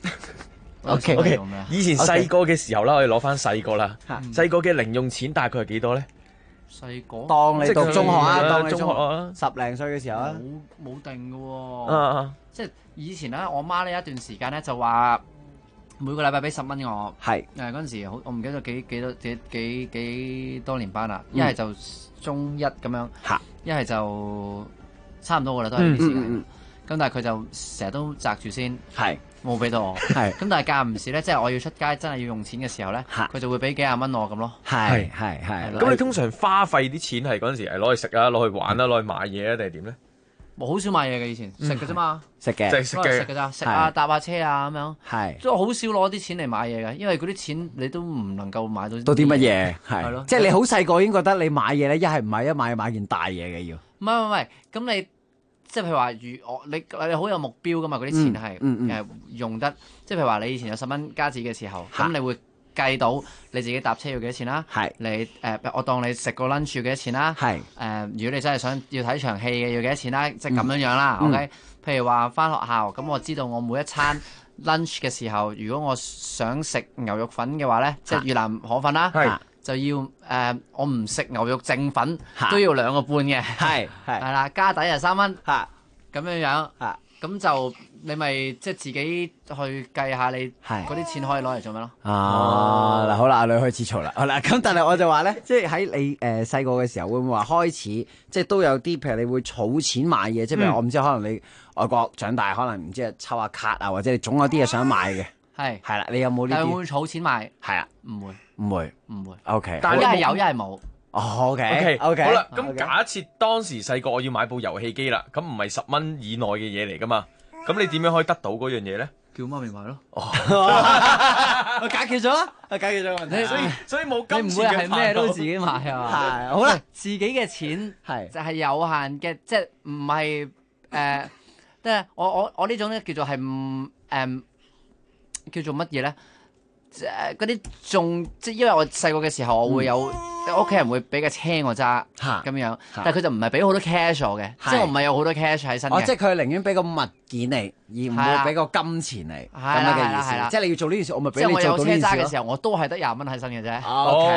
OK， 以前細個嘅時候啦，我哋攞翻細個啦。細個嘅零用錢大概係幾多咧？ 細個當你讀中學啊，當你中學啊，10零歲嘅時候啊， 冇定嘅喎。即係以前咧，我媽呢一段時間咧就話每個禮拜俾10蚊我。係嗰陣時好，我唔記得咗幾多年班啦。一係就中一咁樣，一係就差唔多噶啦，都係呢啲時間。咁但係佢就成日都擲住先，冇俾到我。咁但係間唔時咧，即係我要出街真係要用錢嘅時候咧，佢就會俾幾廿蚊我咁咯。 係。 咁你通常花費啲錢係嗰陣時係攞去食啊，攞去玩啊，攞去買嘢啊，定係點咧？ 我好少買嘢嘅，以前食嘅啫嘛， 食嘅， 就係食嘅咋，食啊搭下車啊咁樣，係，即係好少攞啲錢嚟買嘢嘅，因為嗰啲錢你都唔能夠買到啲乜嘢，係咯，即係你好細個已經覺得你買嘢咧，一係唔買，一買件大嘢嘅要， 唔係，咁你即係譬如話你好有目標噶嘛，嗰啲錢係用得，即係譬如話你以前有10蚊加紙嘅時候，咁你會計到你自己搭車要幾多錢啦？係你我當你食個 lunch 要幾多錢啦？係如果你真係想要睇場戲嘅要幾多錢啦？即係咁樣樣啦。OK，譬如話返學校咁，我知道我每一餐 lunch 嘅時候，如果我想食牛肉粉嘅話咧，即係越南河粉啦，就要我唔食牛肉正粉都要2個半嘅，係啦，加底係3蚊咁樣樣，咁就。你咪即係自己去計下你嗰啲錢可以攞嚟做咩咯？ 嗱好啦，阿女開始嘈啦，好啦，咁但係我就話咧，即係喺你細個嘅時候，會唔會話開始即係都有啲譬如你會儲錢買嘢，即係譬如我唔知可能你外國長大，可能唔知抽下卡啊，或者你總有啲嘢想買嘅，係啦，你有冇呢啲？ 但係會儲錢買？係啊， 唔會。OK， 但係一係有，一係冇。 OK， 好啦，咁假設當時細個我要買部遊戲機啦，咁唔係10蚊以內嘅嘢嚟噶嘛？咁你點樣可以得到嗰樣嘢咧？ 叫媽咪買咯。 我解決咗啦，解決咗個問題。 所以冇金錢嘅煩惱。 你唔會係咩都自己買啊？ 係好啦， 自己嘅錢係就係有限嘅，即係唔係即係我呢種咧叫做係叫做乜嘢咧？嗰啲仲即係因為我細個嘅時候，我會有屋企人會俾架車我揸咁樣，但係佢就唔係俾好多 cash 我嘅，即係我唔係有好多 cash 喺身嘅。 即係佢寧願俾個物件嚟，而唔會俾個金錢嚟咁樣嘅意思。即係你要做呢件事，我咪俾你做到呢件事咯。即係我有車揸嘅時候，我都係得20蚊喺身嘅啫。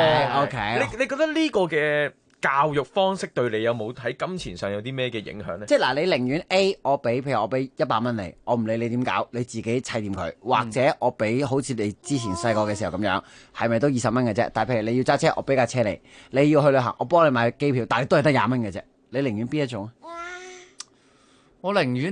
OK。 你覺得呢個嘅教育方式對你有冇喺金錢上有啲咩嘅影響咧？ 即係嗱，你寧願 A 我俾，譬如我俾100蚊你，我唔理你點搞，你自己砌掂佢，或者我俾好似你之前細個嘅時候咁樣，係咪都20蚊嘅啫？但係譬如你要揸車，我俾架車你要去旅行，我幫你買機票，但係都係得20蚊嘅啫。你寧願邊一種？ 我寧願啊，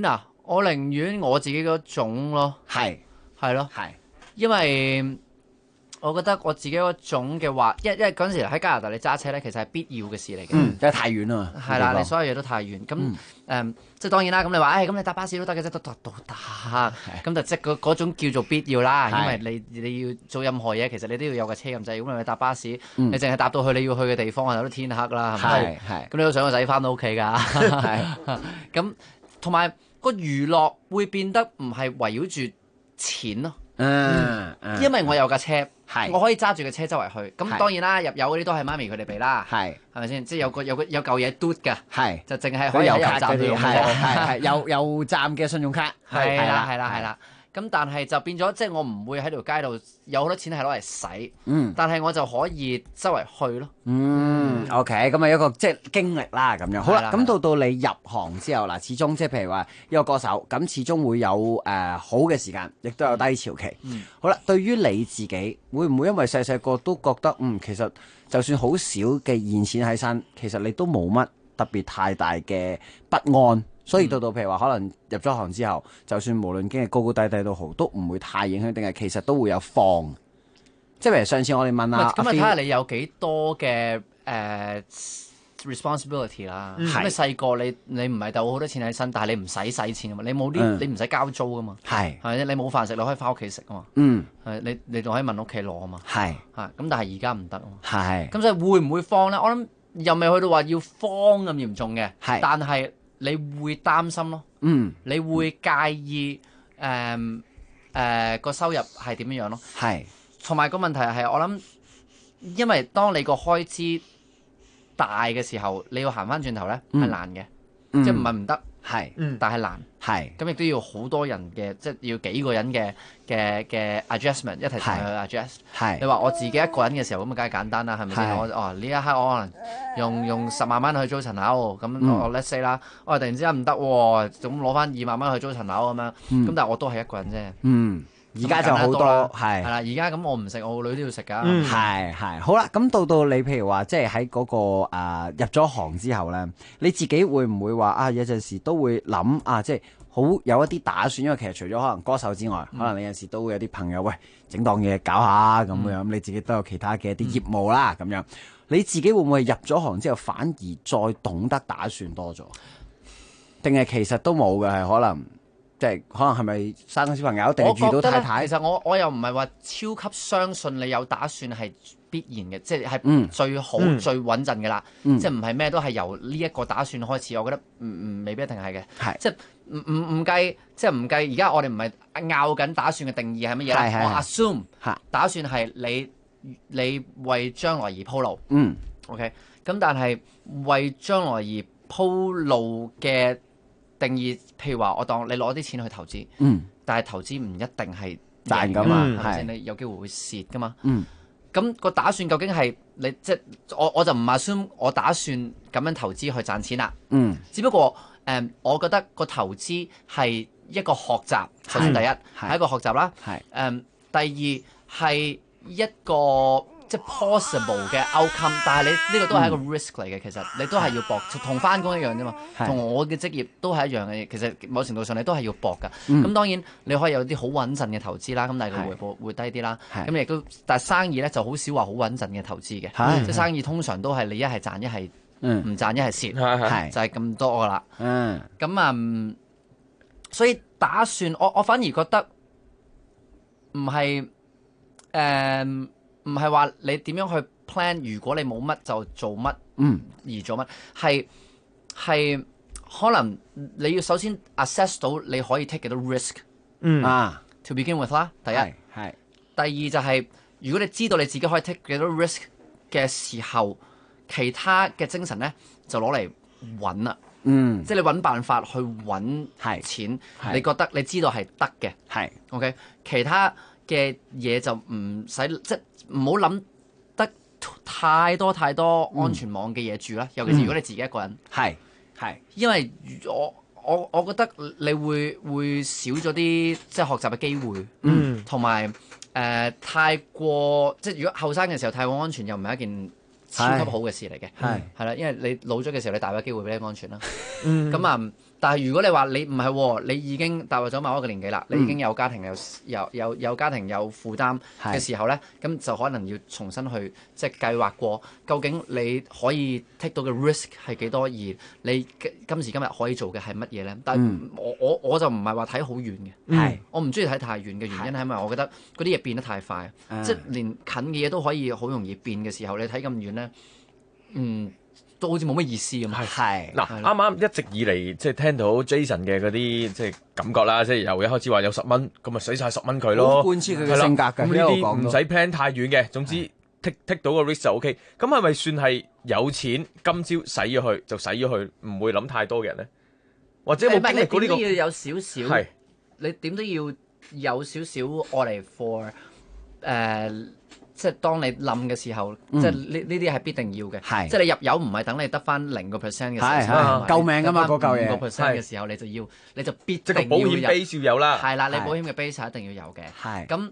我寧願我自己嗰種咯，係咯，因為我覺得我自己嗰種嘅話，因為嗰陣時喺加拿大你揸車咧，其實係必要嘅事嚟嘅。 因為太遠啦。 係啦，你所有嘢都太遠。咁即係當然啦。咁你話，咁你搭巴士都得嘅啫，都得。咁就即係嗰種叫做必要啦。因為你要做任何嘢，其實你都要有個車咁滯。咁你搭巴士，你淨係搭到去你要去嘅地方，有都天黑啦，係咪？咁你都想個仔翻到屋企㗎。咁同埋個娛樂會變得唔係圍繞住錢咯。因為我有架車，我可以揸住個車周圍去。咁當然啦，入油嗰啲都係媽咪佢哋俾啦，係咪先？即係有嚿嘢嘟㗎，就淨係可以喺油站度用嘅， 油站嘅信用卡， 係啦。咁但係就變咗，即係我唔會喺條街度有好多錢係攞嚟使，但係我就可以周圍去咯。 OK， 咁啊一個即係經歷啦咁樣。好啦，咁到你入行之後嗱，始終即係譬如話一個歌手，咁始終會有好嘅時間，亦都有低潮期。好啦，對於你自己，會唔會因為細細個都覺得其實就算好少嘅現錢喺身，其實你都冇乜特別太大嘅不安？所以到譬如話，可能入咗行之後，就算無論經歷高高低低都好，都唔會太影響，定係其實都會有放。即係譬如上次我哋問啊， 咁睇下你有幾多嘅responsibility 啦。咁你細個你唔係鬥好多錢喺身，但係你唔使錢噶嘛，你冇啲你唔使交租噶嘛，係咪？你冇飯食，你可以翻屋企食啊嘛。你仲可以問屋企攞啊嘛。係咁但係而家唔得啊嘛。係咁所以會唔會放咧？我諗又未去到話要放咁嚴重嘅，但係你會擔心咯，你會介意個收入係點樣咯？係，同埋個問題係我諗，因為當你個開支大嘅時候，你要行翻轉頭咧係難嘅，即係唔係唔得，係，但係難，係，咁亦都要好多人嘅，即係要幾個人嘅 adjustment 一齊同佢去 adjust。係，你話我自己一個人嘅時候咁啊，梗係簡單啦，係咪先？我呢一刻我可能用10萬蚊去租層樓，咁我 let's say 啦，我突然之間唔得喎，咁攞翻2萬蚊去租層樓咁樣，咁但係我都係一個人啫。 而家就好多係啦，而家咁我唔食，我個女都要食㗎。 係好啦，咁到你譬如話，即係喺嗰個入咗行之後咧，你自己會唔會話有陣時都會諗即係好有一啲打算？因為其實除咗可能歌手之外，可能你有陣時都會有啲朋友喂整檔嘢搞下咁樣，你自己都有其他嘅一啲業務啦咁樣。你自己會唔會入咗行之後反而再懂得打算多咗？定係其實都冇嘅，係可能？即係可能係咪生個小朋友，定係遇到太太？ 其實我又唔係話超級相信你有打算係必然嘅，即係最好、最穩陣嘅啦。即係唔係咩都係由呢一個打算開始？我覺得未必一定係嘅。係即係唔計，即係唔計。而家我哋唔係拗緊打算嘅定義係乜嘢啦。我 assume 打算係你為將來而鋪路。OK。咁但係為將來而鋪路嘅定義，譬如話我當你攞啲錢去投資，但係投資唔一定係賺噶嘛，係咪先？你有機會會蝕噶嘛。咁個打算究竟係你即係我就唔 assume我打算咁樣投資去賺錢啦。只不過我覺得個投資係一個學習，首先第一係一個學習啦。第二係一個即係 possible 嘅 outcome， 但係你呢個都係一個 risk 嚟嘅。其實你都係要搏，同返工一樣啫嘛。同我嘅職業都係一樣嘅嘢。其實某程度上你都係要搏㗎。咁當然你可以有啲好穩陣嘅投資啦，咁但係佢回報會低啲啦。咁亦都，但係生意咧就好少話好穩陣嘅投資嘅。即係生意通常都係你一係賺一係唔賺一係蝕，就係咁多㗎啦。咁所以打算我反而覺得唔係唔係話你點樣去 plan， 如果你冇乜就做乜，而做乜，係可能你要首先 assess 到你可以 take 幾多 risk， to begin with 啦，第一，第二就係如果你知道你自己可以 take 幾多 risk 嘅時候，其他嘅精神咧就攞嚟揾啦，即係你揾辦法去揾錢，你覺得你知道係得嘅，OK， 其他嘅嘢就唔使即係唔好諗得太多安全網嘅嘢住啦，尤其是如果你自己一個人，因為我覺得你會少咗啲即係學習嘅機會，同埋太過即係如果後生嘅時候太過安全又唔係一件超級好嘅事嚟嘅，係啦，因為你老咗嘅時候，你大把機會俾你安全啦。咁啊，但係如果你話你唔係喎，你已經踏入咗某一個年紀啦，你已經有家庭有家庭有負擔嘅時候咧，咁就可能要重新去即係計劃過，究竟你可以 take 到嘅 risk 係幾多，而你今時今日可以做嘅係乜嘢咧？但係我就唔係話睇好遠嘅，我唔中意睇太遠嘅原因係因為我覺得嗰啲嘢變得太快，即係連近嘅嘢都可以好容易變嘅時候，你睇咁遠咧，都好似冇乜意思咁。 係嗱，啱啱一直以嚟即係聽到 Jason 嘅嗰啲即係感覺啦，即係由一開始話有10蚊，咁咪使晒10蚊佢咯， 貫徹佢嘅性格嘅。 咁呢啲唔使 plan 太遠嘅，總之剔到個 risk 就 OK。咁係咪算係有錢今朝使咗去就使咗去，唔會諗太多嘅人咧？或者冇經歷過呢個？ 你要有少少，你點都要有少少愛嚟 for 即係當你冧嘅時候，即係呢啲係必定要嘅。即係你入油唔係等你得翻0%嘅時候， 救命㗎嘛嗰嚿嘢。 5%嘅時候你就必定要保險 base 要有啦。 係啦，你保險嘅 base 係一定要有嘅。咁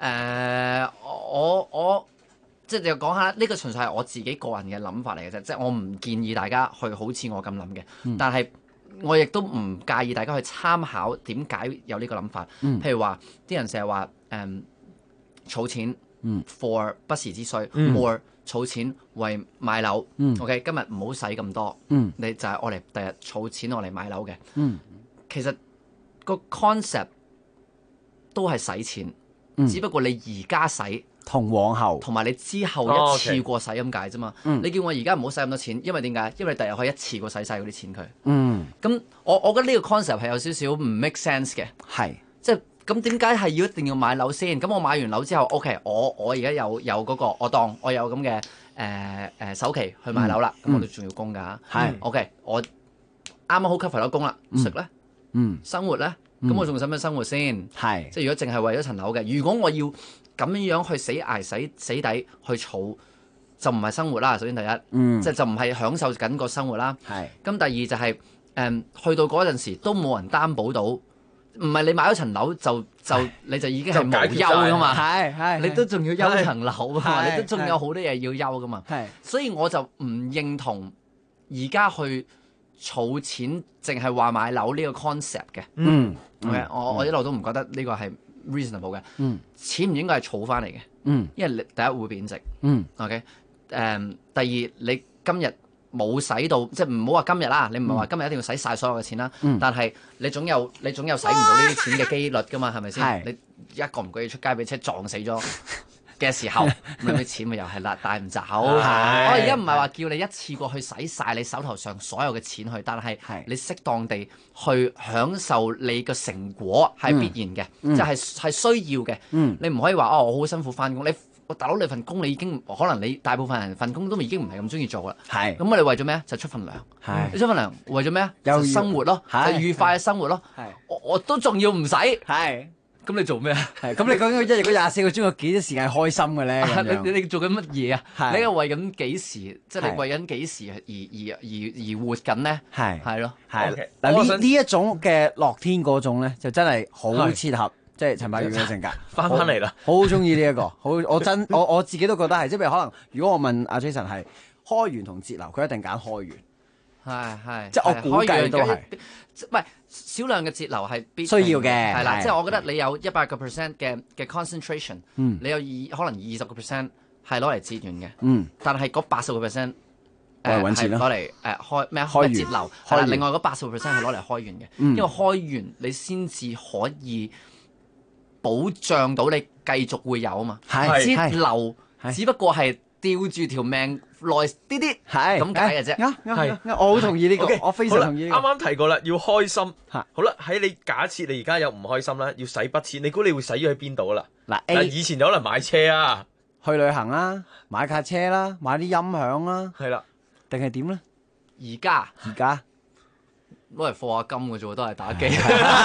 我即係你講下呢個純粹係我自己個人嘅諗法嚟嘅啫，即係我唔建議大家去好似我咁諗嘅，但係我亦都唔介意大家去參考點解有呢個諗法。譬如話啲人成日話儲錢。for 不時之需 or 儲錢為買樓。OK， 今日唔好使咁多，你就係我嚟第日儲錢我嚟買樓嘅。其實個 concept 都係使錢，只不過你而家使同往後， 同埋你之後一次過使咁解啫嘛。你叫我而家唔好使咁多錢，因為點解？因為你第日可以一次過使晒嗰啲錢佢。咁我覺得呢個 concept 係有少少唔 make sense 嘅。即係。咁點解係要一定要買樓先？咁我買完樓之後 ，OK， 我而家有嗰個，我當我有咁嘅首期去買樓啦，咁我哋仲要供㗎。OK， 我啱啱好 cover 咗供啦，食咧，生活咧，咁我仲使唔使生活先？即係如果淨係為咗層樓嘅，如果我要咁樣去死捱死底去儲，就唔係生活啦。首先第一，即係就唔係享受緊個生活啦。咁第二就係去到嗰陣時都冇人擔保到。唔係你買咗層樓就你就已經係無憂噶嘛，你都仲要憂層樓啊嘛，你都仲有好多嘢要憂噶嘛，所以我就唔認同而家去儲錢淨係話買樓呢個 concept 嘅。我一路都唔覺得呢個係 reasonable 嘅。錢唔應該係儲翻嚟嘅，因為你第一會貶值。OK， 第二你今日冇使到，即係唔好話今日啦，你唔係話今日一定要使晒所有嘅錢啦，但係你總有使唔到呢啲錢嘅機率㗎嘛，係咪先？你一個唔覺意出街俾車撞死咗嘅時候，你啲錢咪又係啦，帶唔走。我而家唔係話叫你一次過去使晒你手頭上所有嘅錢去，但係你適當地去享受你嘅成果係必然嘅，即係需要嘅。你唔可以話我好辛苦返工，大佬你份工你已經可能你大部分人份工都已經唔係咁中意做啦。咁我哋為咗咩？就出份糧。你出份糧為咗咩？就生活咯，就愉快嘅生活咯。我都仲要唔使。咁你做咩啊？ 咁你講緊一日嗰24個鐘有幾多時間係開心嘅咧？ 你做緊乜嘢啊？你係為緊幾時？即係你為緊幾時而活緊咧？係咯。 嗱呢一種嘅樂天嗰種咧，就真係好切合。即係陳柏宇嘅性格， 翻嚟啦， 好中意呢一個，我自己都覺得係，即係譬如可能，如果我問阿 Jason 係開源同節流，佢一定揀開源，即係我估計都係， 唔係少量嘅節流係必需要嘅， 係啦，即係我覺得你有100% 嘅 concentration，你有可能20% 係攞嚟節源嘅，但係嗰80% 攞嚟揾錢咯， 攞嚟開咩開節流，係啦，另外嗰80% 係攞嚟開源嘅，因為開源你先至可以保障到你繼續會有啊嘛，節流只不過係吊住條命耐啲啲，係咁解嘅啫。 我好同意呢個，我非常同意。 啱啱提過啦，要開心。好啦，喺你假設你而家有唔開心啦，要使筆錢，你估你會使咗喺邊度啊啦？嗱，以前有可能買車啊， 去旅行啦，買架車啦，買啲音響啦， 係啦， 定係點咧？ 而家攞嚟課下金嘅啫喎，都係打機。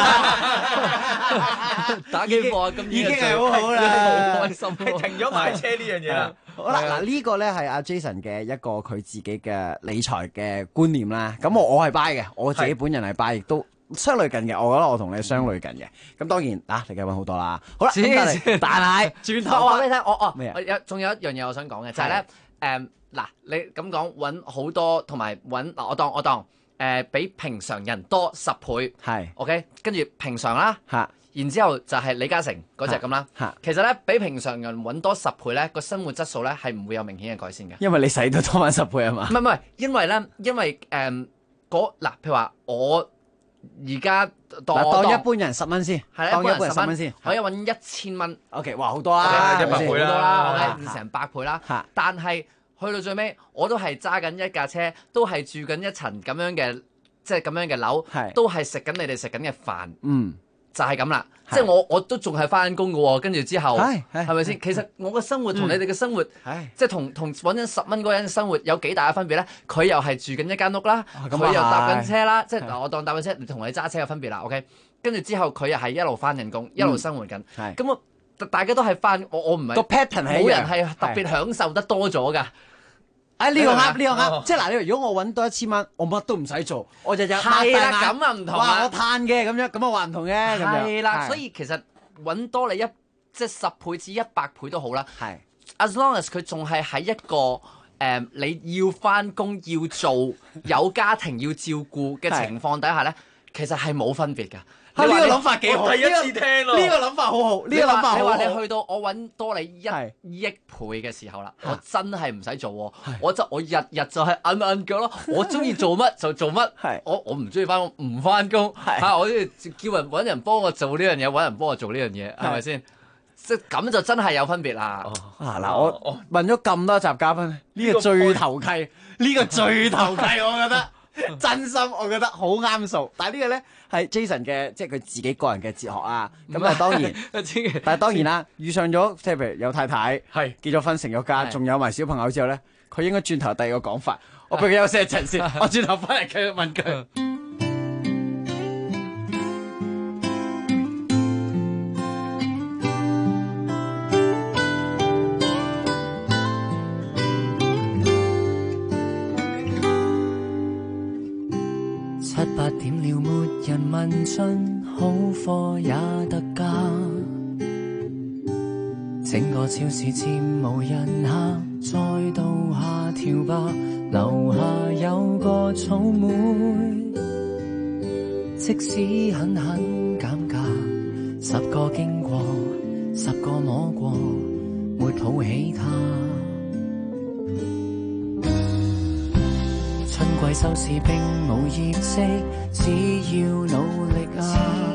打機課下金已經係好好啦， 好開心。 係停咗買車呢樣嘢啦。 好啦，嗱呢個咧係阿 Jason 嘅一個佢自己嘅理財嘅觀念啦。咁我係 buy 嘅，我自己本人係 buy，亦都相類近嘅。我覺得我同你相類近嘅。咁當然你嘅揾好多啦。好啦，但係轉頭我話俾你聽，我仲有一樣嘢我想講嘅，就係咧嗱，你咁講揾好多，同埋揾嗱，我當比平常人多10倍， 係 OK， 跟住平常啦，然之後就係李嘉誠嗰隻咁啦。其實咧，比平常人揾多10倍咧，個生活質素咧係唔會有明顯嘅改善嘅。 因為你使到多翻10倍啊嘛。 唔係，因為嗱，譬如話我而家當一般人10蚊先，當一般人10蚊先， 可以揾1000蚊。 OK， 哇，好多啦 ，100倍啦， 成100倍啦。但係去到最尾，我都係揸緊一架車，都係住緊一層咁樣嘅，即係咁樣嘅樓，都係食緊你哋食緊嘅飯，就係咁啦。即係我都仲係翻工嘅喎，跟住之後係咪先？其實我嘅生活同你哋嘅生活，即係同揾緊10蚊嗰個人嘅生活有幾大嘅分別咧？佢又係住緊一間屋啦，佢又搭緊車啦，即係我當搭緊車，同你揸車嘅分別啦。OK， 跟住之後佢又係一路翻緊工，一路生活緊。咁我大家都係翻，我唔係個 pattern 係冇人係特別享受得多咗㗎。 呢個啱，即係嗱，如果我揾多1000蚊，我乜都唔使做，我日日係啦，咁啊唔同啦， 我嘆嘅咁樣，咁啊話唔同嘅， 係啦，所以其實揾多你即係10倍至100倍都好啦。係 ，as long as 佢仲係喺一個你要翻工要做有家庭要照顧嘅情況底下咧，其實係冇分別㗎。 呢個諗法幾好， 第一次聽咯。 呢個諗法好好，呢個諗法好好。 你話你去到我揾多你1億倍嘅時候啦，我真係唔使做喎，我日日就係摁腳咯。我中意做乜就做乜，我唔中意翻工唔翻工，我中意叫人揾人幫我做呢樣嘢，揾人幫我做呢樣嘢，係咪先？即係咁就真係有分別啦。 嗱，我問咗咁多集嘉賓，呢個最投契，呢個最投契，我覺得。真心我覺得好啱數，但係呢個咧係 Jason 嘅，即係佢自己個人嘅哲學啊。咁啊當然，但係當然啦，遇上咗即係譬如有太太，係結咗婚成咗家，仲有埋小朋友之後咧，佢應該轉頭第二個講法。我俾佢休息一陣先，我轉頭翻嚟繼續問佢。 7、8點了，沒人問津，好貨也特價。整個超市漸無人客，再度下調吧。樓下有個草莓，即使狠狠減價，10個經過，10個摸過，沒抱起它。春季收市並無業績，只要努力啊！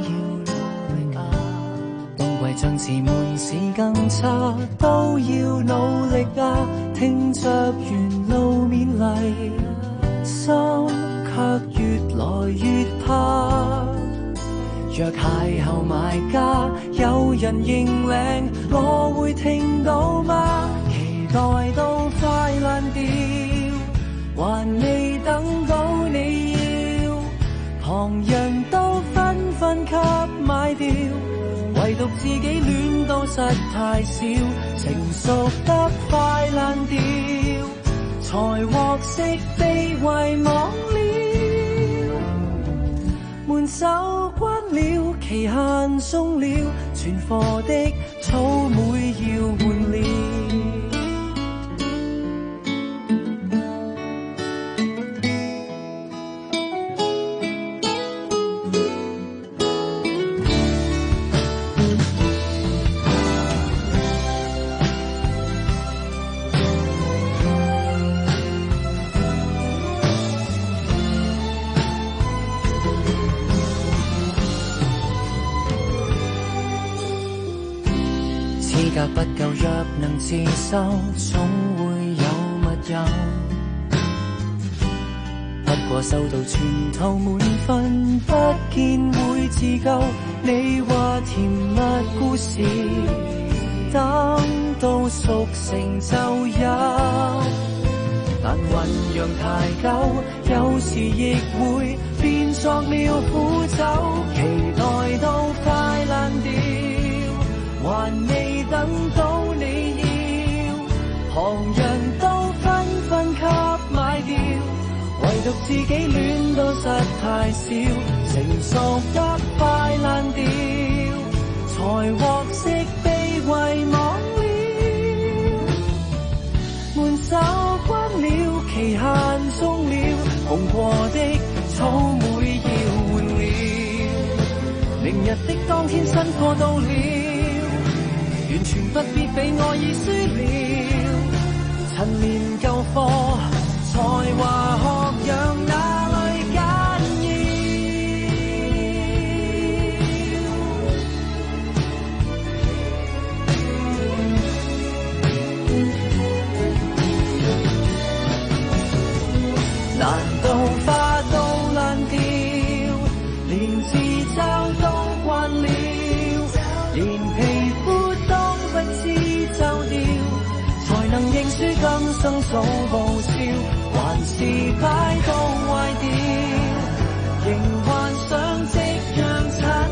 冬季將至門市更差，都要努力啊！聽着沿路勉勵，心卻越來越怕。若邂逅買家，有人認領，我會聽到嗎？期待到快爛掉，還未等到你要，旁人都紛紛給買掉，唯獨自己戀到實太少，成熟得快爛掉，才獲悉被遺忘了，門手關了，期限終了，存貨的草莓要換了。不夠，若能自修，總會有密友。不過收到全套滿分，不見會自救。你話甜蜜故事，等到熟成就有。但醖釀太久，有時亦會變作了苦酒。期待到快爛掉，還未等到你要，旁人都紛紛給買掉，唯獨自己戀到實太少，成熟得快爛掉，才獲悉被遺忘了，門手關當天新過到了，完全不必俾愛意輸了。陳年舊課，才華學養哪裏緊要？難道花都爛掉，連自嘲都慣了，連皮膚都不知皺掉，才能認輸今生總報銷，還是擺到壞掉，仍幻想即讓殘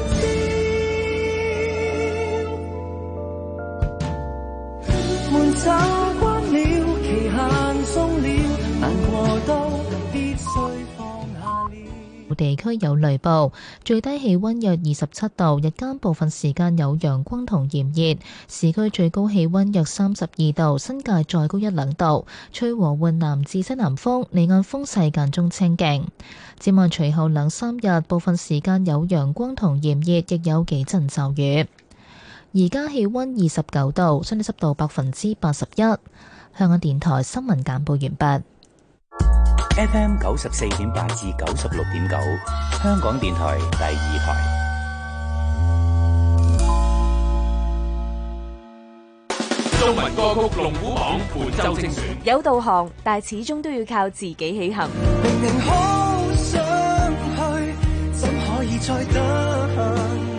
焦，門就關了，期限終了，難過都必須放下了。 地區有雷暴，最低氣溫約27度，日間部分時間有陽光同炎熱，市區最高氣溫約32度，新界再高1-2度，吹和緩南至西南風，離岸風勢間中清勁。展望隨後2-3日，部分時間有陽光同炎熱，亦有幾陣驟雨。而家氣溫29度，相對濕度81%。香港電台新聞簡報完畢。 FM 94.8至96.9，香港電台第二台。 中文歌曲龍虎榜本周精選， 有導航，但始終都要靠自己起行。 明明好想去，怎可以再等？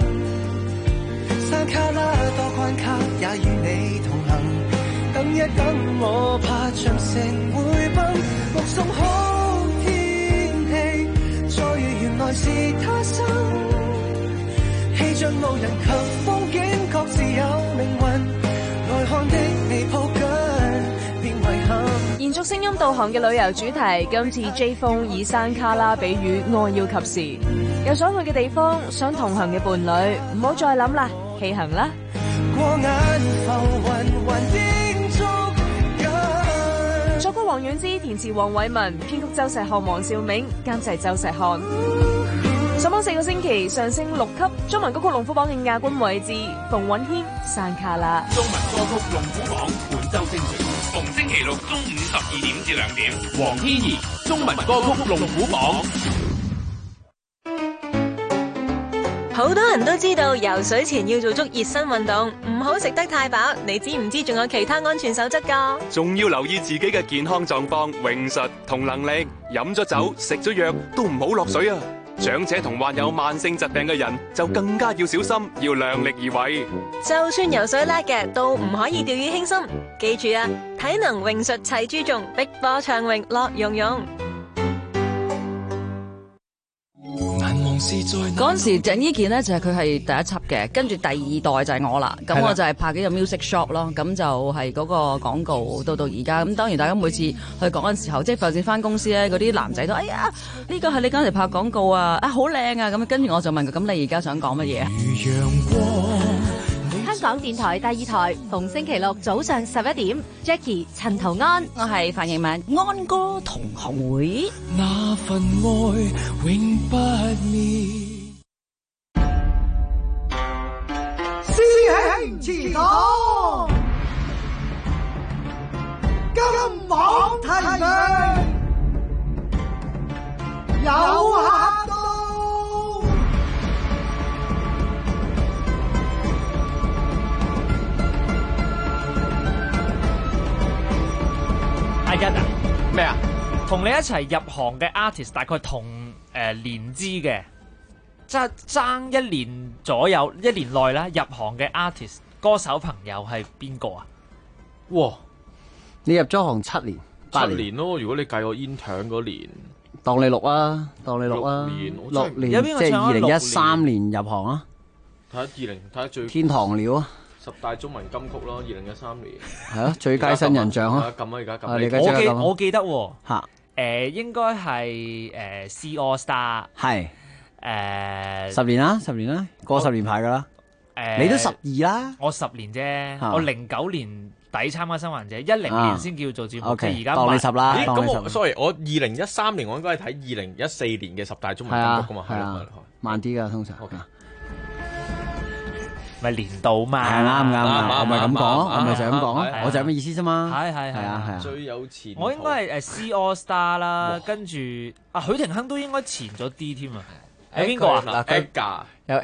山卡拉多關卡，也與你同行。等一等，我怕像城會崩。目送好天氣，再遇原來是他生。氣象路人及風景各自有命運，來看的你抱緊變遺憾。 延續聲音導航嘅旅遊主題，今次 J 風以山卡拉比喻愛要及時。有想去嘅地方，想同行嘅伴侶，唔好再諗啦，起行啦！ 過眼浮雲還應捉緊。 作曲黃婉之，填詞黃偉文，編曲周石漢、黃兆銘，監製周石漢。上榜4個星期，上升6級。中文歌曲龍虎榜嘅亞軍位置，馮允謙《山卡拉》。 中文歌曲龍虎榜本周精選，逢星期六中午12點至2點，黃天怡《中文歌曲龍虎榜》。 好多人都知道游水前要做足熱身運動，唔好食得太飽。你知唔知仲有其他安全守則㗎？ 仲要留意自己嘅健康狀況、泳術同能力。飲咗酒、食咗藥都唔好落水啊！長者同患有慢性疾病嘅人就更加要小心，要量力而為。 就算游水叻嘅，都唔可以掉以輕心。記住啊，體能泳術齊注重，碧波暢泳樂融融。 嗰陣時鄭伊健呢就係佢係第一輯嘅，跟住第二代就係我啦。咁我就係拍幾個 music shop 咯，咁就係嗰個廣告到而家。咁當然大家每次去講嘅時候，即係就算翻公司咧，嗰啲男仔都哎呀呢個係你嗰陣時拍廣告啊，好靚啊咁。跟住我就問佢：咁你而家想講乜嘢啊？ 香港電台第二台，逢星期六早上11點 ，Jackie 陳陶安， 我係范盈文，安歌同學會。 那份愛永不滅。 師兄祠堂，金榜題名，有客到。 阿一啊， 咩啊？ 同你一齊入行嘅 artist 大概同年資嘅，即係爭1年左右，1年內啦入行嘅 artist 歌手朋友係邊個啊？ 哇！你入咗行7年 ，8年咯。如果你計我 intern 嗰年， 當你6啊，6年， 有邊個即係唱咗 2013年入行啊？ 睇下最天堂鳥啊！10 大中文金曲咯，2013年係啊，最佳新人獎啊！ 撳啊，而家撳。 我記得喎嚇， 應該係C All Star 係10年啦，過10年牌噶啦。你都12啦， 我10年啫，我09年底參加生還者，10年先叫做節目，即係而家當你10啦。 咁我 sorry，我2013年我應該係睇2014年嘅10大中文金曲噶嘛，係啊， 慢啲噶通常。 咪年度嘛。 係啱，我咪咁講，我咪就咁講係咯，我就咁嘅意思啫嘛。 係啊， 最有錢。 我應該係C All Star 啦，跟住許廷鏗都應該前咗啲添啊。有邊個啊 ？Edgar 有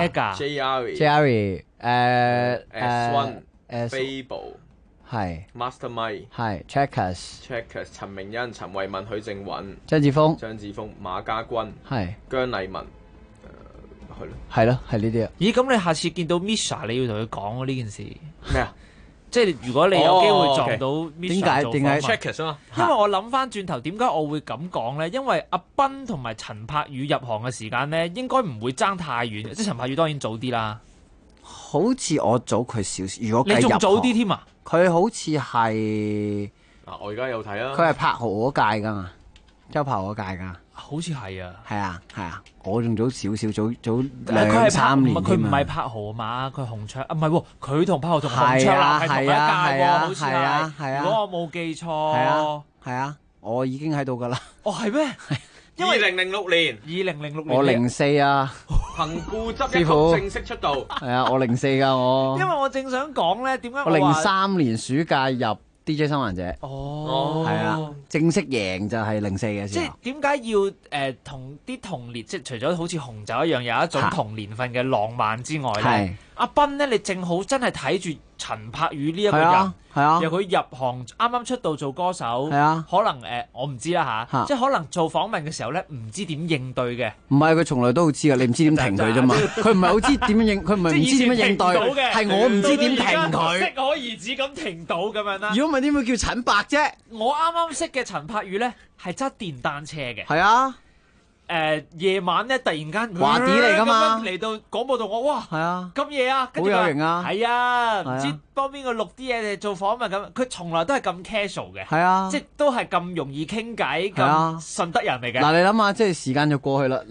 Edgar、Jerry、S1、Fable 係 Mastermind 係 Checkers、 陳明恩、陳慧敏、許正韻、 張志峰、 馬家軍係姜麗文， 係咯，係呢啲啊。 咦，咁你下次見到 Misha， 你要同佢講喎呢件事咩啊？ 即係如果你有機會撞到 Misha 點解 Checkers 啊？ 因為我諗翻轉頭，點解我會咁講咧？因為阿斌同埋陳柏宇入行嘅時間咧，應該唔會爭太遠。即係陳柏宇當然早啲啦， 好似我早佢少少。如果你仲早啲添啊？ 佢好似係我而家有睇啊。 佢係柏豪嗰屆噶嘛，周柏豪嗰屆噶。 好似係啊。 係啊，我仲早少少，早 2-3 年。 佢唔係柏豪啊嘛，佢洪卓唔係喎，佢同柏豪同洪卓立係同一屆喎，好似係。如果我冇記錯。 係啊，我已經喺度噶啦。 哦，係咩？ 因為2006年我04啊， 憑固執一曲正式出道。 係啊，我04噶我。 因為我正想講咧，點解我03年暑假入 DJ 生還者。係啊，正式贏就係04嘅時候。 即係點解要同啲同年，即係除咗好似紅酒一樣有一種同年份嘅浪漫之外咧，阿斌咧，你正好真係睇住陳柏宇呢一個人。由佢入行啱啱出道做歌手，可能我唔知啦嚇，即係可能做訪問嘅時候咧，唔知點應對嘅。 唔係，佢從來都好知㗎，你唔知點停佢啫嘛。佢唔係好知點樣應，佢唔係唔知點樣應對，係我唔知點停佢。 適可而止咁停到咁樣啦。 如果唔係點會叫陳伯啫？ 我啱啱識嘅陳柏宇咧係揸電單車嘅。 係啊。 夜晚咧突然間華啲嚟㗎嘛， 嚟到廣播道，我哇係啊咁夜啊， 好有型啊， 係啊，唔知幫邊個錄啲嘢做訪問咁，佢從來都係咁 casual 嘅， 係啊， 即係都係咁容易傾偈，咁順德人嚟嘅。 嗱，你諗下，即係時間就過去啦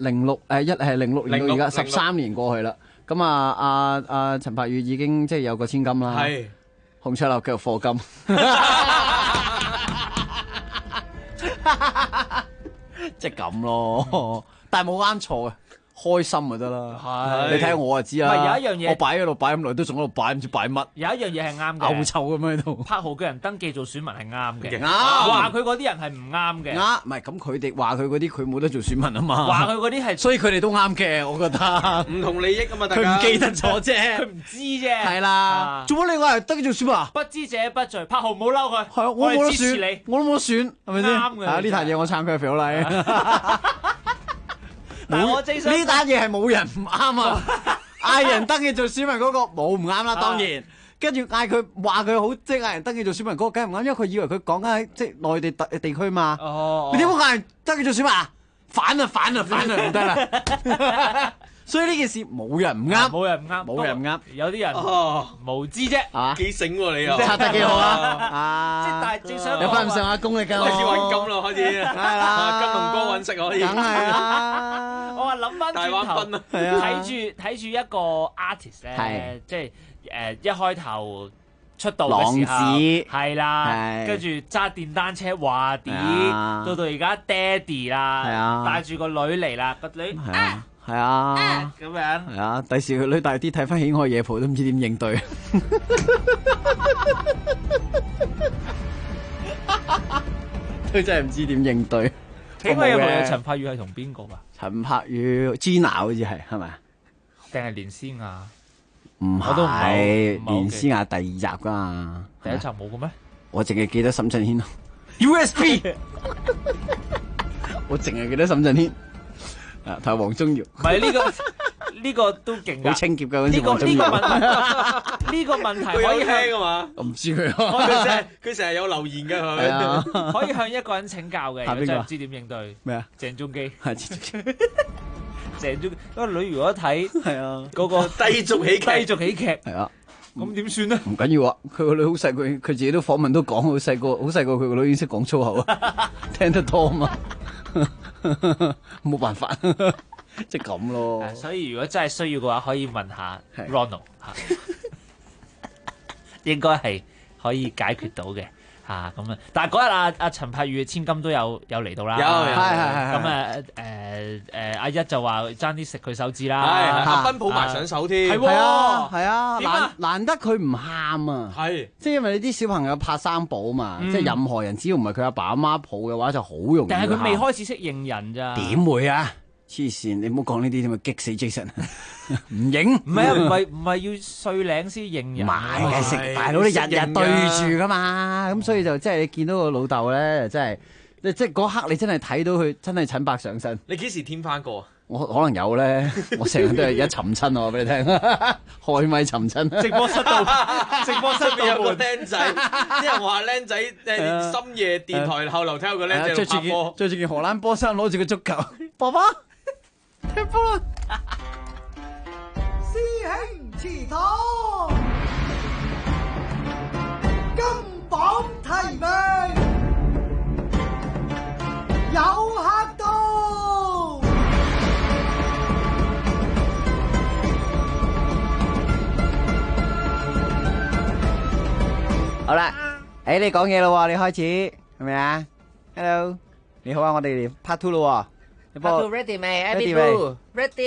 ，06年到而家13年過去啦，咁阿陳柏宇已經即係有個千金啦，係洪卓立繼續課金。即係咁咯，但係冇啱錯嘅，開心就得啦。係，你睇下我就知啦。 唔係有一樣嘢， 我擺喺度擺咁耐，都仲喺度擺，唔知擺乜。 有一樣嘢係啱嘅， 牛臭咁喺度。 柏豪嘅人登記做選民係啱嘅， 啱。 話佢嗰啲人係唔啱嘅。 啱，唔係咁佢哋話佢嗰啲，佢冇得做選民啊嘛。 話佢嗰啲係， 所以佢哋都啱嘅，我覺得。 唔同利益啊嘛，大家。 佢唔記得咗啫， 佢唔知啫。 係啦。做乜你話係登記做選民啊？ 不知者不罪，柏豪唔好嬲佢。 係啊，我冇得選，我都冇得選，係咪先？ 啱嘅。 呢壇嘢我撐佢係肥好禮。 但係我正想呢單嘢係冇人唔啱啊！嗌人登記做選民嗰個冇唔啱啦，當然。跟住嗌佢話佢好，即係嗌人登記做選民嗰個梗係唔啱，因為佢以為佢講緊喺即係內地地區嘛。哦。你點解嗌人登記做選民啊？反啊，唔得啦！所以呢件事冇人唔啱， 冇人唔啱，有啲人無知啫， 幾醒喎你又， 拆得幾好啊！ 即係但係正想有翻咁上下功力㗎， 開始揾金咯，開始係啦，金龍哥揾食可以， 梗係啦。 我話諗翻轉頭，睇住一個 artist 咧，即係一開頭出道嘅時候，係啦，跟住揸電單車華啲，到而家爹哋啦，帶住個女嚟啦，個女係啊， 咁樣係啊，第時佢女大啲睇翻《喜愛夜蒲》都唔知點應對，佢真係唔知點應對。 喜愛夜蒲嘅陳柏宇係同邊個噶？ 陳柏宇 Gina 好似係咪？ 定係連詩雅？ 唔係，連詩雅第2集噶嘛？ 第1集冇嘅咩？ 我淨係記得沈震軒咯。USB， 我淨係記得沈震軒。啊，同黃宗耀， 唔係呢個都勁㗎， 好清潔㗎。 呢個問題可以聽啊嘛， 我唔知佢， 佢成日有留言㗎佢， 可以向一個人請教嘅，如果真係唔知點應對咩啊？ 鄭中基係鄭中基，嗰個女如果睇係啊嗰個低俗喜劇係啊， 咁點算咧？ 唔緊要啊，佢個女好細個，佢自己都訪問都講好細個，佢個女已經識講粗口啊，聽得多啊嘛。冇辦法，即係咁咯。 所以如果真係需要嘅話，可以問下 Ronald，應該係可以解決到嘅。 嚇咁啊！但係嗰日阿陳柏宇嘅千金都有嚟到啦， 係咁阿一就話爭啲食佢手指啦， 阿芬抱埋上手添， 係啊，難得佢唔喊啊， 係即係因為你啲小朋友怕生抱嘛，即係任何人只要唔係佢阿爸阿媽抱嘅話就好容易。 但係佢未開始識認人咋？ 點會啊？黐線！你唔好講呢啲添啊，激死 Jason！唔認？ 唔係啊，唔係要歲零先認人。 買嘅食大佬，你日日對住噶嘛，咁所以就即係你見到個老豆咧，真係即係嗰刻你真係睇到佢真係陳伯上身。 你幾時添翻個啊？ 我可能有咧，我成日都係而家尋親我俾你聽，開咪尋親。 直播室度有個僆仔，啲人話僆仔深夜電台後樓梯有個僆仔拍波， 着住件荷蘭波衫，攞住個足球，爸爸踢波啊！ 師兄祠堂，金榜題名，有客到。 好啦，你講嘢咯，你開始係咪啊 ？Hello， 你好啊，我哋 part two 咯。 Part two ready 未 ？Abby Boo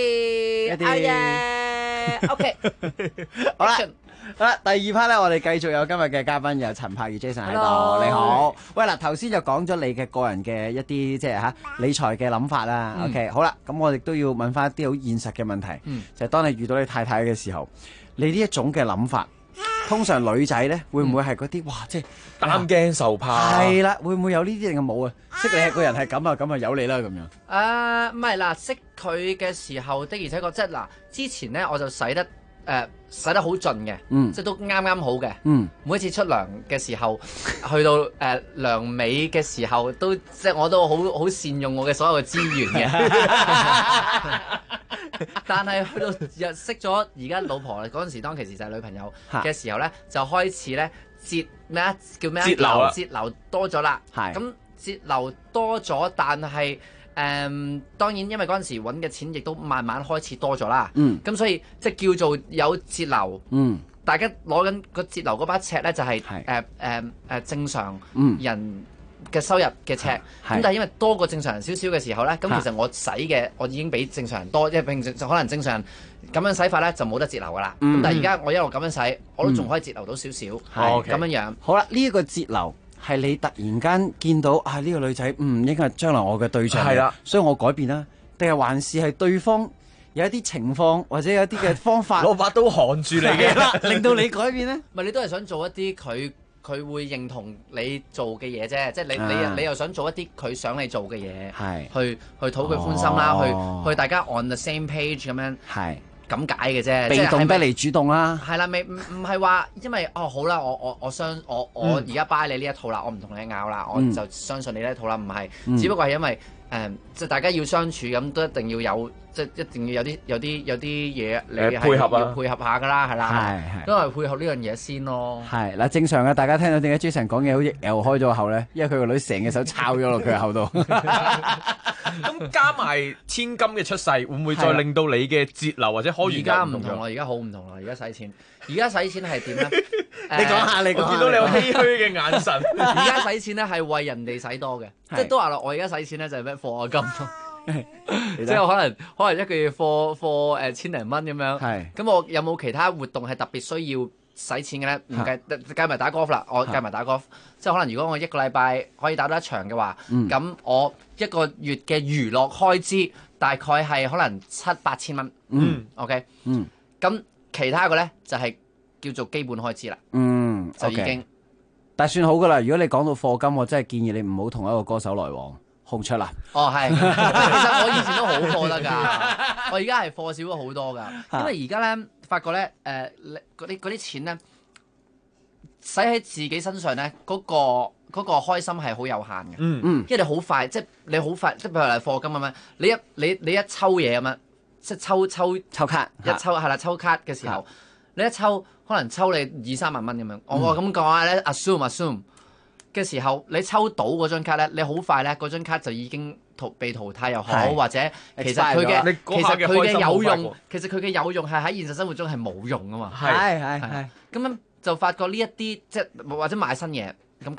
ready？哎呀，OK。 好啦，第二 part 咧，我哋繼續有今日嘅嘉賓，有陳柏宇 Jason 喺度。 Hello 你好，喂嗱，頭先就講咗你嘅個人嘅一啲即係理財嘅諗法啦。OK， 好啦，咁我亦都要問翻一啲好現實嘅問題，就係當你遇到你太太嘅時候，你呢一種嘅諗法。通常女仔咧會唔會係嗰啲哇，即係擔驚受怕？係啦，會唔會有呢啲定係冇啊？識你個人係咁啊，咁啊由你啦咁樣。 唔係嗱，識佢嘅時候的而且確，即係嗱，之前咧我就使得好盡嘅，即係都啱啱好嘅。每一次出糧嘅時候，去到糧尾嘅時候，都即係我都好善用我嘅所有嘅資源嘅。但係去到日識咗而家老婆嗰陣時，當其時就係女朋友嘅時候咧，就開始咧節流多咗啦。咁節流多咗，但係當然因為嗰陣時揾嘅錢亦都慢慢開始多咗啦。咁所以即係叫做有節流。大家攞緊個節流嗰把尺咧，就係正常人嘅收入嘅尺，咁但係因為多過正常人少少嘅時候咧，咁其實我使嘅我已經比正常人多，因為平時可能正常人咁樣使法咧就冇得節流噶啦。咁但係而家我一路咁樣使，我都仲可以節流到少少，咁樣樣。 好啦，呢一個節流係你突然間見到呢個女仔應該係將來我嘅對象，係啦，所以我改變啦，定係還是係對方有一啲情況或者有一啲嘅方法攞把刀含住你嘅， 令到你改變咧？ 唔係你都係想做一啲佢會認同你做嘅嘢啫，即係你又想做一啲佢想你做嘅嘢，去討佢歡心啦，去大家 on the same page 咁樣，咁解嘅啫， 被動得嚟主動啦。 係啦，唔係話因為好啦，我而家 buy 你呢一套啦，我唔同你拗啦，我就相信你呢一套啦，唔係，只不過係因為即係大家要相處咁，都一定要有。即係一定要有啲嘢你係要配合下㗎啦，係啦，都係配合呢樣嘢先咯。 係嗱，正常嘅，大家聽到點解 Jason 講嘢好似又開咗個口咧？因為佢個女成隻手抄咗落佢個口度。 咁加埋千金嘅出世，會唔會再令到你嘅節流或者開源？ 而家唔同啦，而家好唔同啦，而家使錢係點咧？ 你講下，你講下。 我見到你有唏噓嘅眼神。 而家使錢咧係為人哋使多嘅，即係都話啦，我而家使錢咧就係咩課我金。即係可能一個月貨千零蚊咁樣，咁我有冇其他活動係特別需要使錢嘅咧？唔計埋打 golf 啦，我計埋打 golf，即係可能如果我一個禮拜可以打到一場嘅話，咁我一個月嘅娛樂開支大概係可能7-8千蚊。OK，咁其他嘅咧就係叫做基本開支啦。就已經， 但係算好噶啦。如果你講到課金，我真係建議你唔好同一個歌手來往。紅出啦！ 係，其實我以前都好課得㗎，我而家係課少咗好多㗎，因為而家咧發覺咧嗰啲錢咧使喺自己身上咧，嗰個開心係好有限嘅。因為你好快，即係你好快，即係譬如話課金咁樣，你一抽嘢咁樣，即係抽卡，抽卡嘅時候，你一抽可能抽你2-3萬蚊咁樣，我咁講下咧 assume。嘅時候，你抽到嗰張卡咧，你好快咧，嗰張卡就已經被淘汰又好，或者其實佢嘅有用，其實佢嘅有用係喺現實生活中係冇用噶嘛。 係。 咁樣就發覺呢一啲即係或者買新嘢咁計，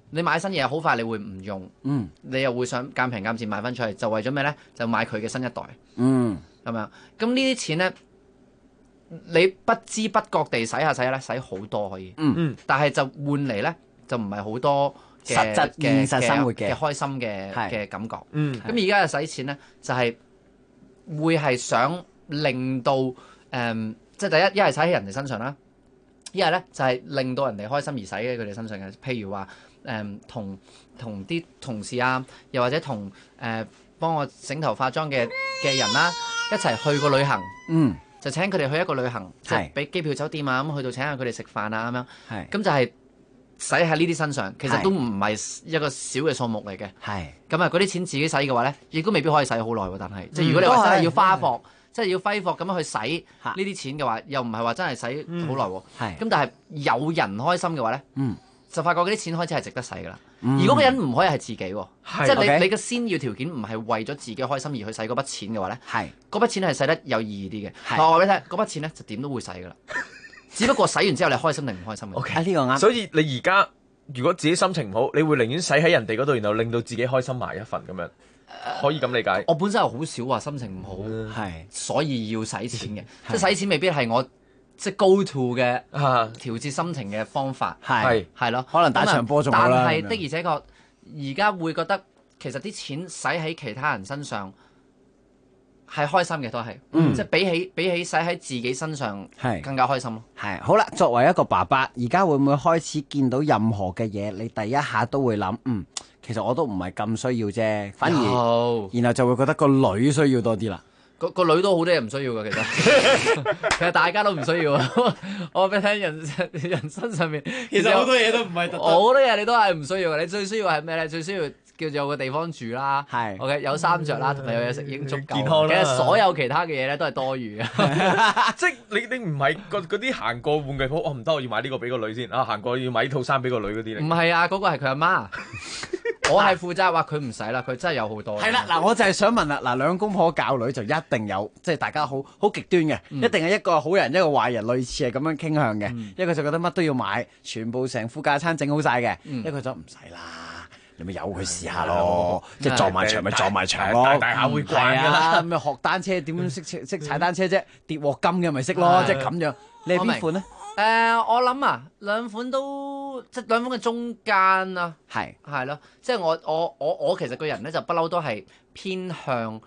你買新嘢好快，你會唔用，你又會想賤平賤賤賣翻出去，就為咗咩咧？就買佢嘅新一代，咁樣。咁呢啲錢咧，你不知不覺地使下咧，使好多可以，但係就換嚟咧，就唔係好多實質現實生活嘅開心嘅感覺。咁而家嘅使錢咧，就係會係想令到即係第一係使喺人哋身上啦，一係咧就係令到人哋開心而使喺佢哋身上嘅。譬如話同啲同事啊，又或者同幫我整頭化妝嘅人啦，一齊去個旅行，就請佢哋去一個旅行，即係俾機票酒店啊，咁去到請下佢哋食飯啊咁樣，咁就係使喺呢啲身上，其實都唔係一個小嘅數目嚟嘅。咁啊，嗰啲錢自己使嘅話咧，亦都未必可以使好耐喎。但係即係如果你話真係要花霍，即係要揮霍咁樣去使呢啲錢嘅話，又唔係話真係使好耐喎。咁但係有人開心嘅話咧，就發覺嗰啲錢開始係值得使㗎啦。如果個人唔可以係自己喎，即係你嘅先要條件唔係為咗自己開心而去使嗰筆錢嘅話咧，嗰筆錢係使得有意義啲嘅。我話俾你聽，嗰筆錢咧就點都會使㗎啦。只不過使完之後你開心定唔開心嘅。 OK，呢個啱。所以你而家如果自己心情唔好，你會寧願使喺人哋嗰度，然後令到自己開心埋一份咁樣，可以咁理解？ 我本身係好少話心情唔好，所以要使錢嘅。即係使錢未必係我即係 go to 嘅調節心情嘅方法，係咯。 可能打場波仲好啦。 但係的而且確，而家會覺得其實啲錢使喺其他人身上係開心嘅，都係，即係比起使喺自己身上更加開心咯。 係好啦，作為一個爸爸，而家會唔會開始見到任何嘅嘢，你第一下都會諗，其實我都唔係咁需要啫，反而然後就會覺得個女需要多啲啦。 個女都好多嘢唔需要㗎，其實大家都唔需要啊。我俾你聽人生上面， 其實好多嘢都唔係， 好多嘢你都係唔需要嘅。你最需要係咩咧？最需要叫做有個地方住啦，OK 有衫着啦，同埋有嘢食已經足夠。 健康啦。 其實所有其他嘅嘢咧都係多餘嘅。 即係你唔係嗰啲行過玩具鋪，我唔得，我要買呢個俾個女先。行過要買呢套衫俾個女嗰啲嚟。 唔係啊，嗰個係佢阿媽。我係負責話佢唔使啦，佢真係有好多。 係啦，嗱，我就係想問啦，嗱，兩公婆教女就一定有，即係大家好極端嘅，一定係一個好人一個壞人，類似係咁樣傾向嘅。一個就覺得乜都要買，全部成副架餐整好晒嘅，一個就唔使啦，你咪由佢試下咯，即係撞埋牆咪撞埋牆咯， 大下會慣㗎啦。 咁學單車點樣識踩單車啫？跌鑊金嘅咪識咯，即係咁樣。你係邊款咧？ 我諗啊，兩款都即係兩款嘅中間啊，係咯，即係我其實個人咧就不嬲都係偏向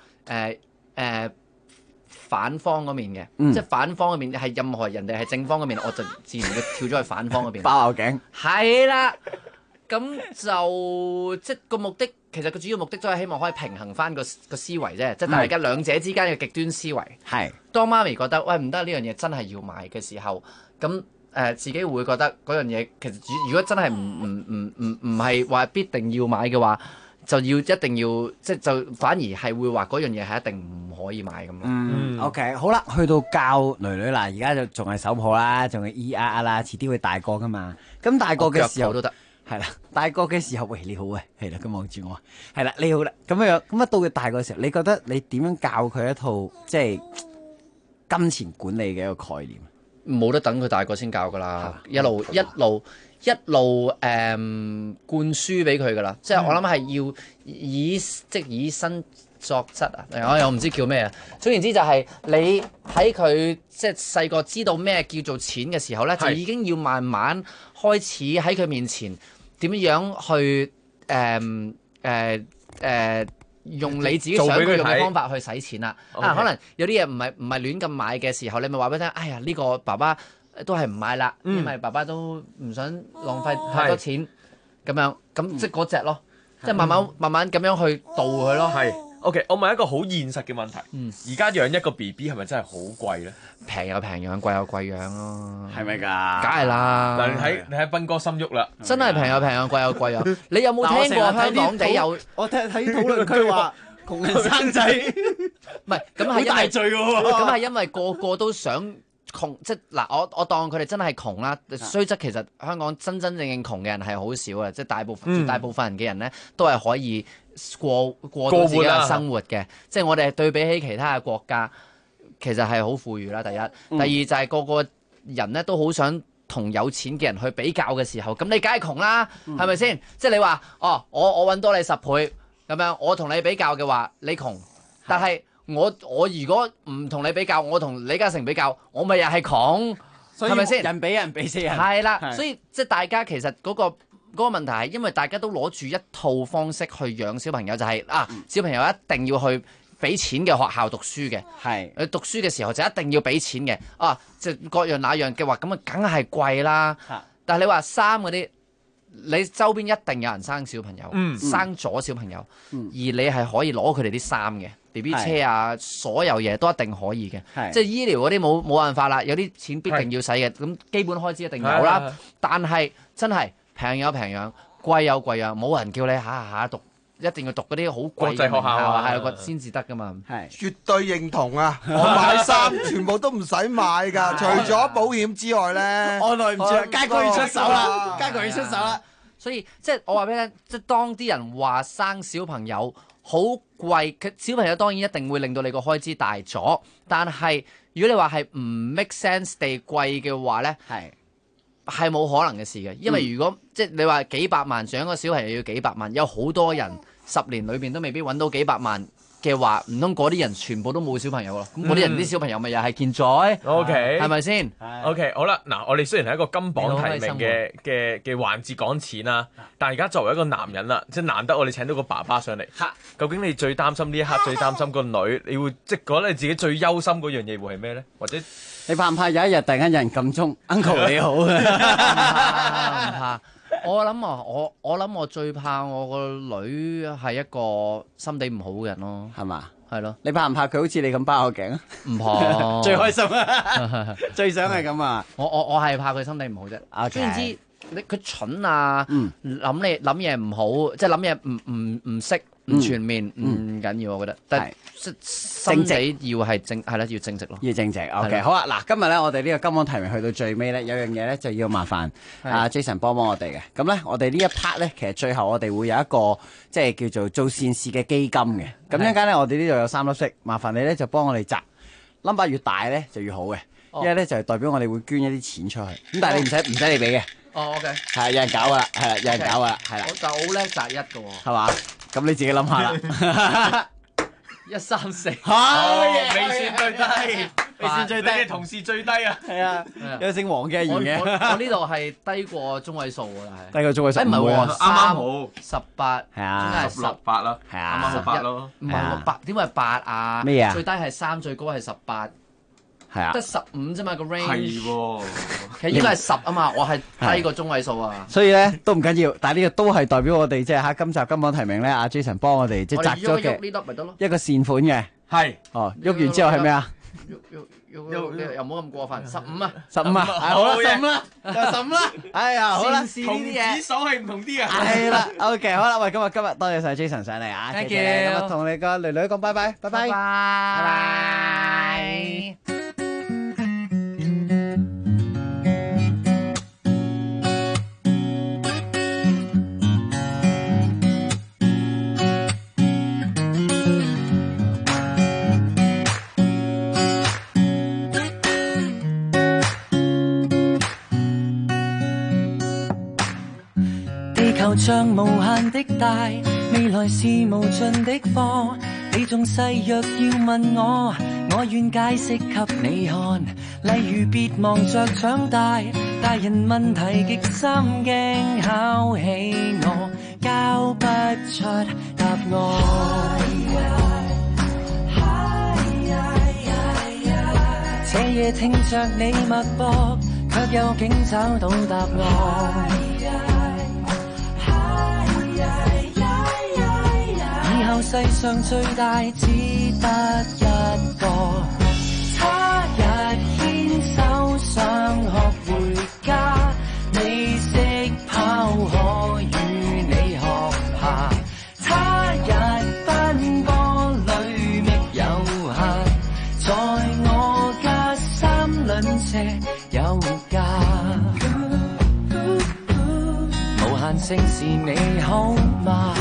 反方嗰面嘅，即係反方嗰面係任何人哋係正方嗰面，我就自然會跳咗去反方嗰邊。 包拗頸係啦，咁就即係個目的，其實個主要目的都係希望可以平衡翻個思維啫，即係大家兩者之間嘅極端思維。係當媽咪覺得喂唔得呢樣嘢真係要買嘅時候。咁自己會覺得嗰樣嘢其實如果真係唔係話必定要買嘅話，就要一定要即係就反而係會話嗰樣嘢係一定唔可以買咁咯。 OK 好啦，去到教女女啦，而家就仲係手抱啦，仲係 ER 啦，遲啲會大個噶嘛。咁大個嘅時候都得， 係啦，大個嘅時候，喂你好啊，係啦，咁望住我，係啦你好啦，咁樣咁到佢大個嘅時候，你覺得你點樣教佢一套即係金錢管理嘅一個概念？ 冇得等佢大個先教噶啦，一路灌輸俾佢噶啦，即係我諗係要以身作則啊！我又唔知叫咩啊。總言之就係你喺佢即係細個知道咩叫做錢嘅時候咧，就已經要慢慢開始喺佢面前點樣去用你自己想佢用嘅方法去使錢啦。可能有啲嘢唔係亂咁買嘅時候，你咪話俾佢聽，哎呀呢個爸爸都係唔買啦，因為爸爸都唔想浪費太多錢咁樣，咁即係嗰隻咯，即係慢慢咁樣去導佢咯。 係 OK， 我問一個好現實嘅問題，而家養一個 BB 係咪真係好貴咧？ 平有平養，貴有貴養咯， 係咪㗎？ 梗係啦！ 嗱，你喺斌哥心喐啦， 真係平有平養，貴有貴養。你有冇聽過香港地有？ 我睇討論區話窮人生仔， 唔係咁係大罪喎。咁係因為個個都想窮，即係嗱，我當佢哋真係窮啦。雖則其實香港真正窮嘅人係好少嘅，即係絕大部分人嘅人咧都係可以過到自己嘅生活嘅。即係我哋對比起其他嘅國家，其實係好富裕啦。第一，第二就係個個人咧都好想同有錢嘅人去比較嘅時候，咁你梗係窮啦，係咪先？即係你話哦，我揾多你10倍咁樣，我同你比較嘅話，你窮，但係我如果唔同你比較，我同李嘉誠比較，我咪又係窮，係咪先？ 人比人比死人， 係啦，所以即係大家其實嗰個問題係因為大家都攞住一套方式去養小朋友，就係小朋友一定要去俾錢嘅學校讀書嘅，佢讀書嘅時候就一定要俾錢嘅，即係各樣那樣嘅話，咁啊梗係貴啦。但係你話衫嗰啲，你周邊一定有人生小朋友，生咗小朋友，而你係可以攞佢哋啲衫嘅 BB 車啊，所有嘢都一定可以嘅。即係醫療嗰啲冇辦法啦，有啲錢必定要使嘅，咁基本開支一定有啦。但係真係平有平養，貴有貴養，冇人叫你下讀。一定要讀嗰啲好貴嘅學校啊，係先至得噶嘛。係絕對認同啊！我買衫全部都唔使買㗎，除咗保險之外咧， 我耐唔住啦，家駒要出手啦，家駒要出手啦。 所以即係我話俾你聽，即係當啲人話生小朋友好貴，小朋友當然一定會令到你個開支大咗。但係如果你話係唔 make sense 地貴嘅話咧，係冇可能嘅事嘅，因為如果即係你話幾百萬養個小朋友要幾百萬，有好多人10年裏邊都未必揾到幾百萬嘅話，唔通嗰啲人全部都冇小朋友咯？咁嗰啲人啲小朋友咪又係健在 ？OK， 係咪先 ？OK， 好啦，嗱，我哋雖然係一個金榜題名嘅環節講錢啦，但係而家作為一個男人啦，即係難得我哋請到個爸爸上嚟，究竟你最擔心呢一刻最擔心個女，你會即係覺得你自己最憂心嗰樣嘢會係咩咧？或者你怕唔怕有一日突然間有人撳鐘 ，Uncle 你好？唔怕。我諗我最怕我個女係一個心地唔好嘅人咯， 係嘛？ 係咯。 你怕唔怕佢好似你咁包個頸啊？ 唔怕， 最開心啊！最想係咁啊！ 我係怕佢心地唔好啫。總言之，佢蠢啊，諗嘢唔好，即係諗嘢唔識。唔全面唔緊要，我覺得，但係心地要係係啦，要正直咯， 要正直。OK， 好啊！嗱，今日咧我哋呢個金榜題名去到最尾咧，有樣嘢咧就要麻煩阿 Jason 幫我哋嘅。咁咧，我哋呢一 part 咧，其實最後我哋會有一個即係叫做做善事嘅基金嘅。咁一陣間咧，我哋呢度有3粒色，麻煩你咧就幫我哋擲 number 越大咧就越好嘅，因為咧就係代表我哋會捐一啲錢出去。咁但係你唔使你俾嘅。 OK。 係有人搞噶啦，係啦，有人搞噶啦，係啦。 我就好叻擲1嘅喎。 係嘛？咁你自己諗下啦。 134， 未算最低， 未算最低， 你嘅同事最低啊！ 係啊，有姓黃嘅員嘅。 我呢度係低過中位數㗎啦，係。 低過中位數。 唔係喎， 啱啱好 18， 係啊 ，16、8啦， 係啊， 啱啱好8咯。 唔係喎，8點會係8啊？ 咩啊？ 最低係3，最高係18。 係啊， 得15啫嘛個 range。 係喎， 其實應該係10啊嘛，我係低過中位數啊。 所以咧都唔緊要，但係呢個都係代表我哋即係喺今集金榜題名咧，阿 Jason 幫我哋即係擲咗嘅一個善款嘅。 係。 哦，喐完之後係咩啊？ 喐又冇咁過分，15啊 ，15啊，好啦，15啦，就15啦。哎呀，好啦， 呢啲嘢， 同指手係唔同啲啊。 係啦 ，OK， 好啦，喂，今日多謝晒 Jason 上嚟啊，謝謝。咁啊，同你個女女講拜拜，拜拜，拜拜。 球像無限的大，未來是無盡的課。你仲細若要問我，我願解釋給你看。例如別忙着長大，大人問題極心驚考起我，交不出答案。這夜聽着你脈搏，卻又竟找到答案。以後世上最大只得一個，他日牽手上學回家，你識跑可與你學下，他日奔波裏覓有限，在我家3輪車有價，無限性是你好嗎？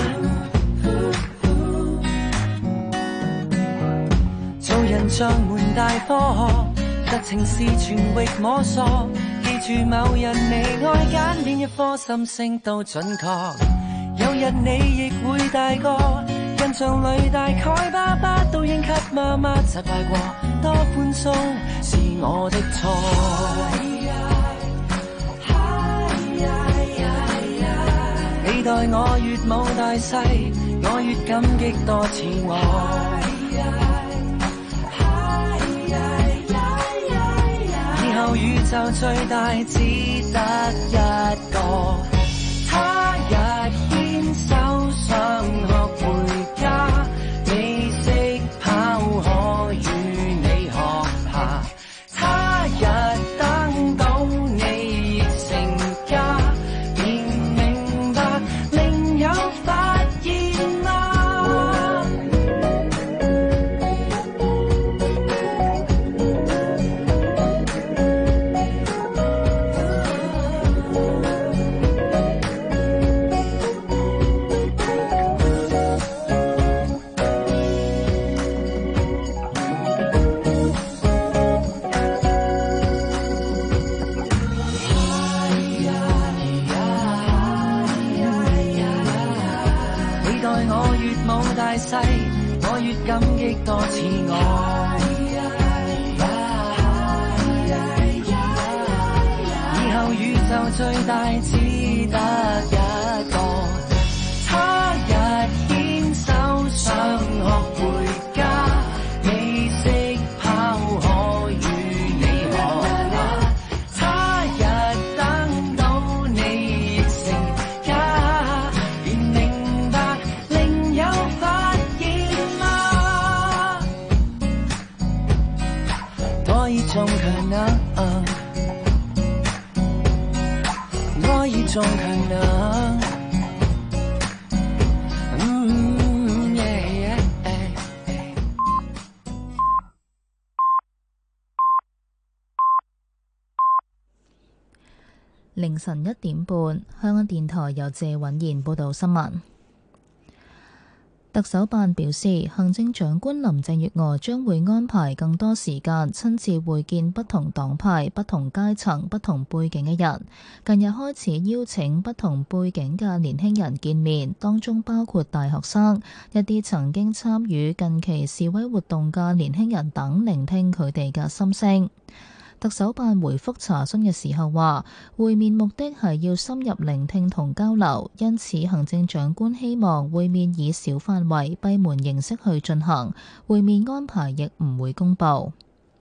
做人像門大科學，實情是全域摸索，記住某日你愛揀邊一顆心聲都準確，有日你亦會大個，印象裏大概爸爸都應給媽媽責怪過，多寬鬆是我的錯。你待我越冇大細，我越感激多似我。以後宇宙最大只得一個，他日牽手上學回家，你識跑可與你學下，他日等到你亦成家，便明白另有發現啦。我越感激多似我，以後宇宙最大只得一個，他日牽手上學回家，你識跑可與你學下，他日等到你亦成家，便明白另有發我已中強啦，我已中強啦。 凌晨1點半，香港電台由謝允賢報道新聞。特首辦表示，行政長官林鄭月娥將會安排更多時間親自會見不同黨派、不同階層、不同背景嘅人。近日開始邀請不同背景嘅年輕人見面，當中包括大學生、一啲曾經參與近期示威活動嘅年輕人等，聆聽佢哋嘅心聲。特首辦回覆查詢嘅時候話，會面目的係要深入聆聽同交流，因此行政長官希望會面以小範圍閉門形式去進行，會面安排亦唔會公佈。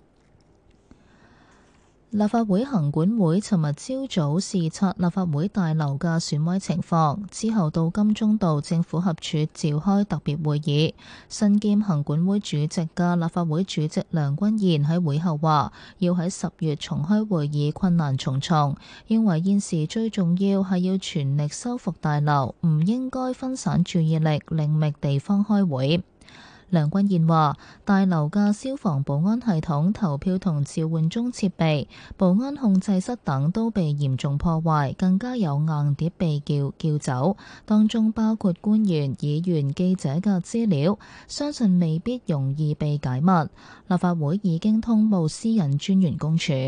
立法會行管會尋日朝早視察立法會大樓嘅損毀情況，之後到金鐘道政府合署召開特別會議。身兼行管會主席嘅立法會主席梁君彥喺會後話，要喺10月重開會議困難重重，認為現時最重要係要全力修復大樓，唔應該分散注意力另覓地方開會。梁君彥話：大樓嘅消防保安系統、投票同召喚鐘設備、保安控制室等都被嚴重破壞，更加有硬碟被撬走，當中包括官員、議員、記者嘅資料，相信未必容易被解密。立法會已經通報私隱專員公署。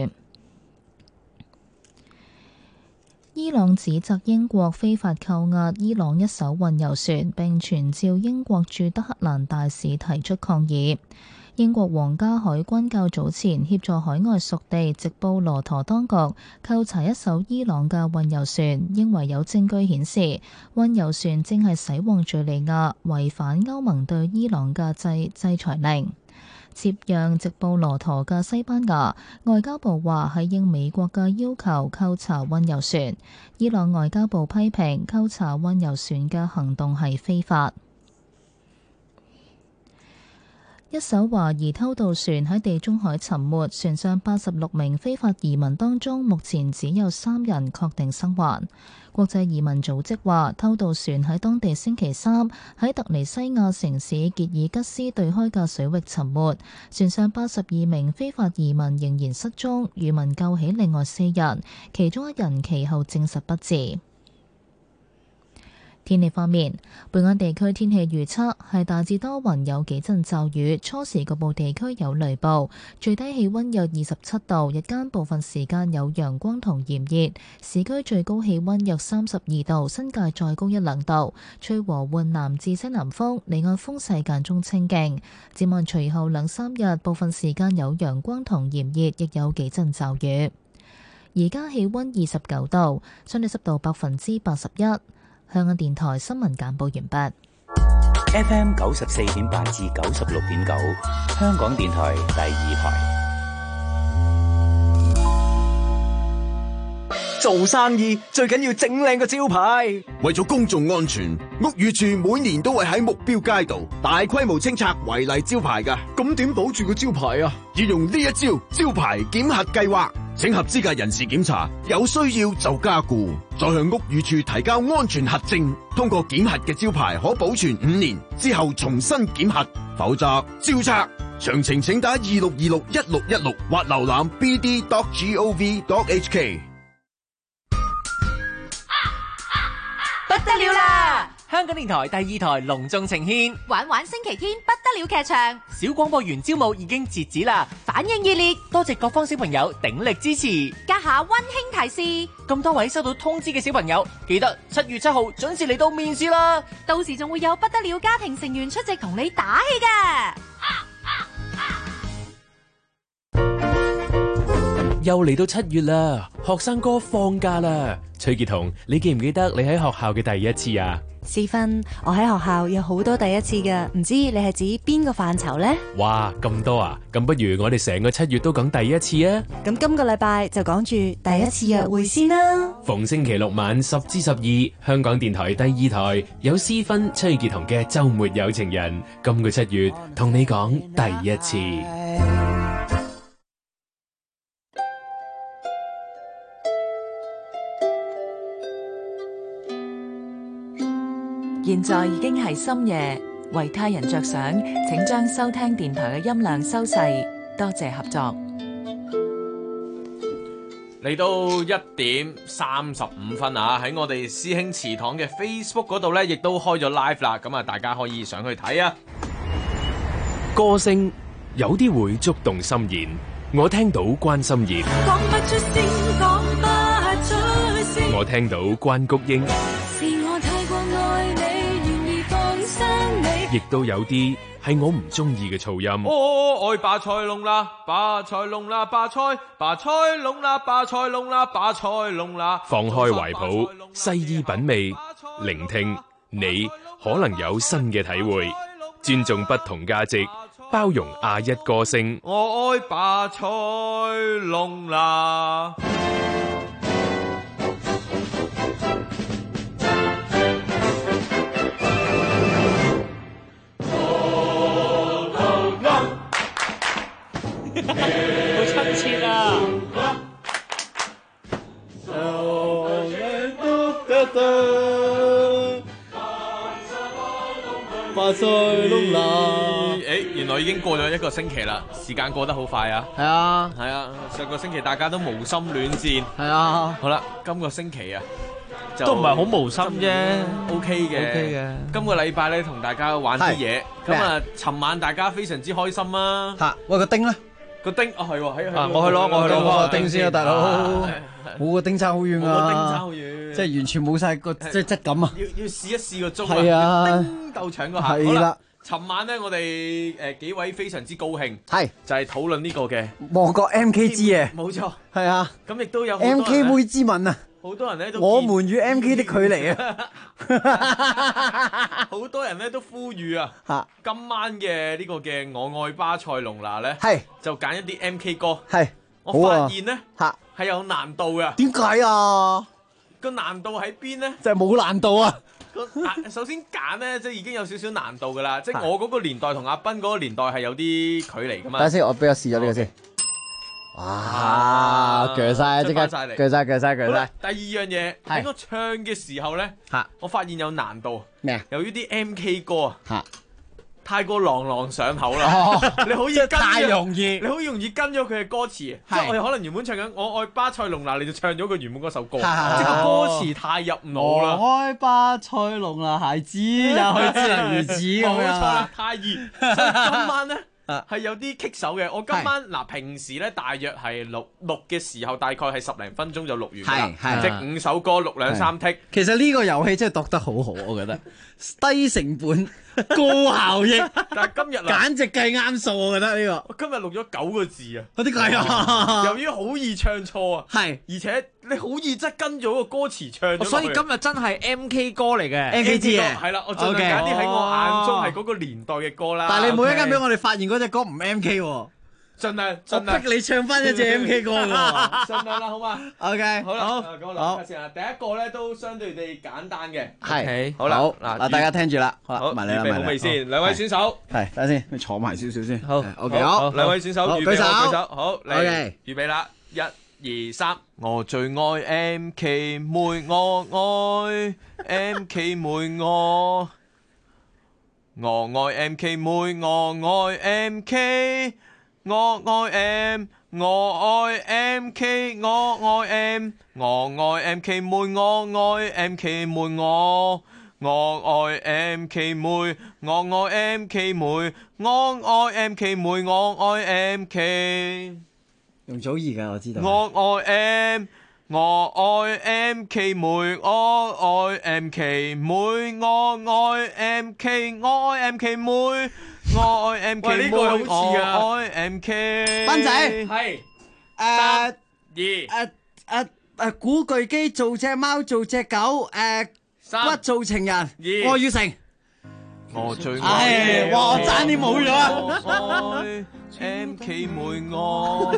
伊朗指責英國非法扣押伊朗一艘運油船，並傳召英國駐德黑蘭大使提出抗議。英國皇家海軍較早前協助海外屬地直布羅陀當局扣查一艘伊朗嘅運油船，認為有證據顯示運油船正係駛往敘利亞，違反歐盟對伊朗嘅制裁令。接壤直布羅陀嘅西班牙外交部話係應美國嘅要求扣查運油船，伊朗外交部批評扣查運油船嘅行動係非法。一艘懷疑偷渡船喺地中海沉沒，船上86名非法移民當中，目前只有3人確定生還。國際移民組織話，偷渡船喺當地星期三喺突尼西亞城市傑爾吉斯對開嘅水域沉沒，船上82名非法移民仍然失蹤，漁民救起另外4人，其中1人其後證實不治。 天氣方面，本港地區天氣預測係大致多雲，有幾陣驟雨，初時局部地區有雷暴，最低氣溫約27度，日間部分時間有陽光同炎熱，市區最高氣溫約32度，新界再高1-2度，吹和緩南至西南風，離岸風勢間中清勁。展望隨後2-3日，部分時間有陽光同炎熱，亦有幾陣驟雨。而家氣溫29度，相對濕度81%。香港電台新聞簡報完畢。 FM 94.8至96.9，香港電台第二台。 做生意最緊要整靚個招牌。 為咗公眾安全，屋宇署每年都會喺目標街道大規模清拆違例招牌㗎。 咁點保住個招牌啊？ 要用呢一招招牌檢核計劃，請合資格人士檢查，有需要就加固，再向屋宇署提交安全核證。通過檢核嘅招牌可保存5年，之後重新檢核，否則照拆。詳情請打26261616或瀏覽 bd.gov.hk。 不得了啦！香港電台第二台隆重呈獻玩玩星期天不得了劇場， 小廣播員招募已經截止啦， 反應熱烈， 多謝各方小朋友鼎力支持。 家下溫馨提示， 咁多位收到通知嘅小朋友，記得7月7號準時嚟到面試啦， 到時仲會有不得了家庭成員出席同你打氣㗎。 又嚟到7月啦，學生哥放假啦。崔潔彤，你記唔記得你喺學校嘅第一次啊？ 思芬，我喺學校有好多第一次㗎，唔知你係指邊個範疇呢？ 哇，咁多啊！咁不如我哋成個7月都講第一次啊！ 咁今個禮拜就講住第一次約會先啦。 逢星期六晚10至12，香港電台第二台有思芬、崔潔彤嘅週末有情人。今個7月同你講第一次。 現在已經係深夜，為他人着想，請將收聽電台嘅音量收細，多謝合作。 嚟到1:35啊！喺我哋師兄祠堂嘅 Facebook 嗰度呢，亦都開咗 live 啦，咁啊，大家可以上去睇啊。 歌聲有啲會觸動心弦，我聽到關心妍， 講不出聲，講不出聲， 我聽到關菊英。亦都有啲係我唔中意嘅噪音。 愛巴塞隆啦，巴塞隆啦，巴塞隆啦，巴塞隆啦，巴塞隆啦。 放開懷抱，細意品味，聆聽，你可能有新嘅體會。尊重不同價值，包容亞一歌聲。 我愛巴塞隆啦。 好親切啊！ 巴塞隆啦！原來已經過咗1個星期啦，時間過得好快啊！ 係啊， 係啊，上個星期大家都無心戀戰， 係啊， 好啦，今個星期啊， 都唔係好無心啫 ，OK 嘅。今個禮拜咧，同大家玩啲嘢。咁啊，尋晚大家非常之開心啊！ 嚇，喂，個丁咧？ 個丁啊，係喎， 我去攞個丁先啊，大佬，冇個丁差好遠啊， 冇個丁差好遠， 即係完全冇晒個即係質感啊！ 要試一試個鐘啊！ 係啊， 丁鬥搶個客。 係啦， 尋晚咧，我哋幾位非常之高興， 係就係討論呢個嘅旺角 MK 之夜， 冇錯， 係啊， 咁亦都有 MK 妹之吻啊！ 好多人咧都我們與 MK 的距離啊！ 好多人咧都呼籲啊，今晚嘅呢個嘅我愛巴塞隆拿咧，就揀一啲 MK 歌。係，我發現咧係有難度嘅。 點解啊？ 個難度喺邊咧？ 就係冇難度啊！ 首先揀咧，即係已經有少少難度噶啦。即係我嗰個年代同阿斌嗰個年代係有啲距離噶嘛。 等下先，我俾我試咗呢個先。哇！鋸晒，即刻鋸晒。 第二樣嘢喺我唱嘅時候咧，我發現有難度。 咩啊？ 由於啲 MK 歌啊， 太過朗朗上口啦，你好易跟太容易， 你好容易跟咗佢嘅歌詞，即係我哋可能原本唱緊我愛巴塞隆拿，你就唱咗佢原本嗰首歌，即係個歌詞太入腦啦。 我愛巴塞隆拿，孩子也許只能如此咁樣。 冇錯啦，太易，所以今晚咧。係有啲棘手嘅，我今晚嗱平時咧大約係錄嘅時候，大概係10零分鐘就錄完啦，即係5首歌錄2-3剔。 其實呢個遊戲真係度得好好，我覺得低成本高效益， 但係今日簡直計啱數，我覺得呢個。 我今日錄咗9個字啊！ 點解啊？ 由於好易唱錯啊，而且你好易即係跟咗個歌詞唱咗。 所以今日真係 MK 歌嚟嘅 ，MK 字嘅係啦，我盡量揀啲喺我眼中係嗰個年代嘅歌啦。 但係你每一間俾我哋發現嗰隻歌唔 MK 喎。 盡量我逼你唱翻一隻 MK 歌喎， 盡量啦，好嘛 ？OK， 好啦，咁我諗下先啦。第一個咧都相對地簡單嘅， 係好啦， 嗱大家聽住啦，好埋你啦， 預備好未先？兩位選手， 係等先，你坐埋少少先。好 ，OK，好，兩位選手舉手，好，嚟，預備啦，1、2、3，我最愛 MK 妹，我愛 MK 妹我愛 MK 妹，我愛 MK。我愛 M， 我愛 MK， 我愛 M， 我愛 MK 妹，我愛 MK 妹，我愛 MK 妹，我愛 MK 妹，我愛 MK 妹，我愛 MK。 容祖兒㗎，我知道。 我愛 M， 我愛 MK 妹，我愛 MK 妹，我愛 MK， 我愛 MK 妹。我愛 MK 妹，我愛 MK。斌仔係3、2 古巨基做隻貓做隻狗，骨做情人，我要成。 我最愛。 哇！我爭啲冇咗啊！ 我愛 MK 妹，我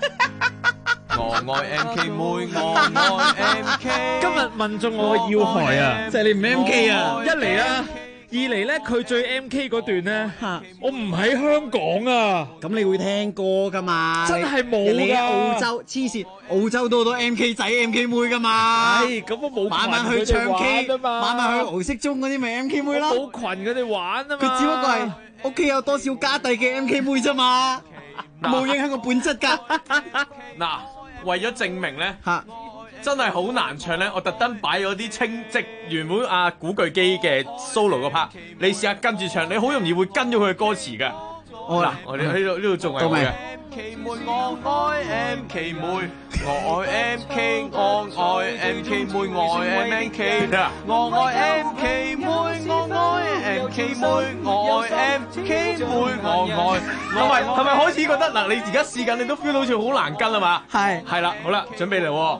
愛 MK 妹，我愛 MK。 今日問中我嘅要害啊！ 即係你唔 MK 啊！ 一嚟啦。二嚟咧，佢最 MK 嗰段咧，我唔喺香港啊， 咁你會聽歌噶嘛？ 真係冇㗎。 你喺澳洲黐線，澳洲都好多 MK 仔 MK 妹噶嘛？ 係，咁我冇晚晚去唱 K 啊嘛，晚晚去敖色中嗰啲咪 MK 妹咯。 冇群佢哋玩啊嘛。 佢只不過係屋企有多少家弟嘅 MK 妹啫嘛，冇影響個本質㗎。 嗱，為咗證明咧真係好難唱咧，我特登擺咗啲即原本古巨基嘅 solo 嗰 part， 你試下跟住唱，你好容易會跟咗佢嘅歌詞㗎。嗱，我哋呢度仲係嘅。MK 妹，我愛 MK 妹，我愛 MK， 我愛 MK 妹，我愛 MK， 我愛 MK 妹，我愛 MK 妹，我愛 MK 妹，我愛。係咪開始覺得嗱？你而家試緊，你都 feel 到好似好難跟啊嘛？係啦，好啦，準備嚟喎。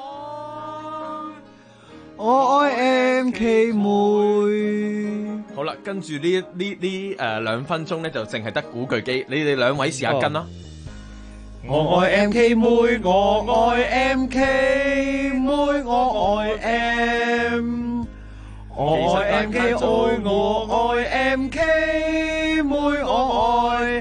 我愛 MK 妹。 好啦，跟住呢2分鐘咧，就淨係得古巨基，你哋兩位試下跟啦。 我愛 MK 妹，我愛 MK 妹，我愛 M， 我愛 MK 愛我愛 MK 妹，我愛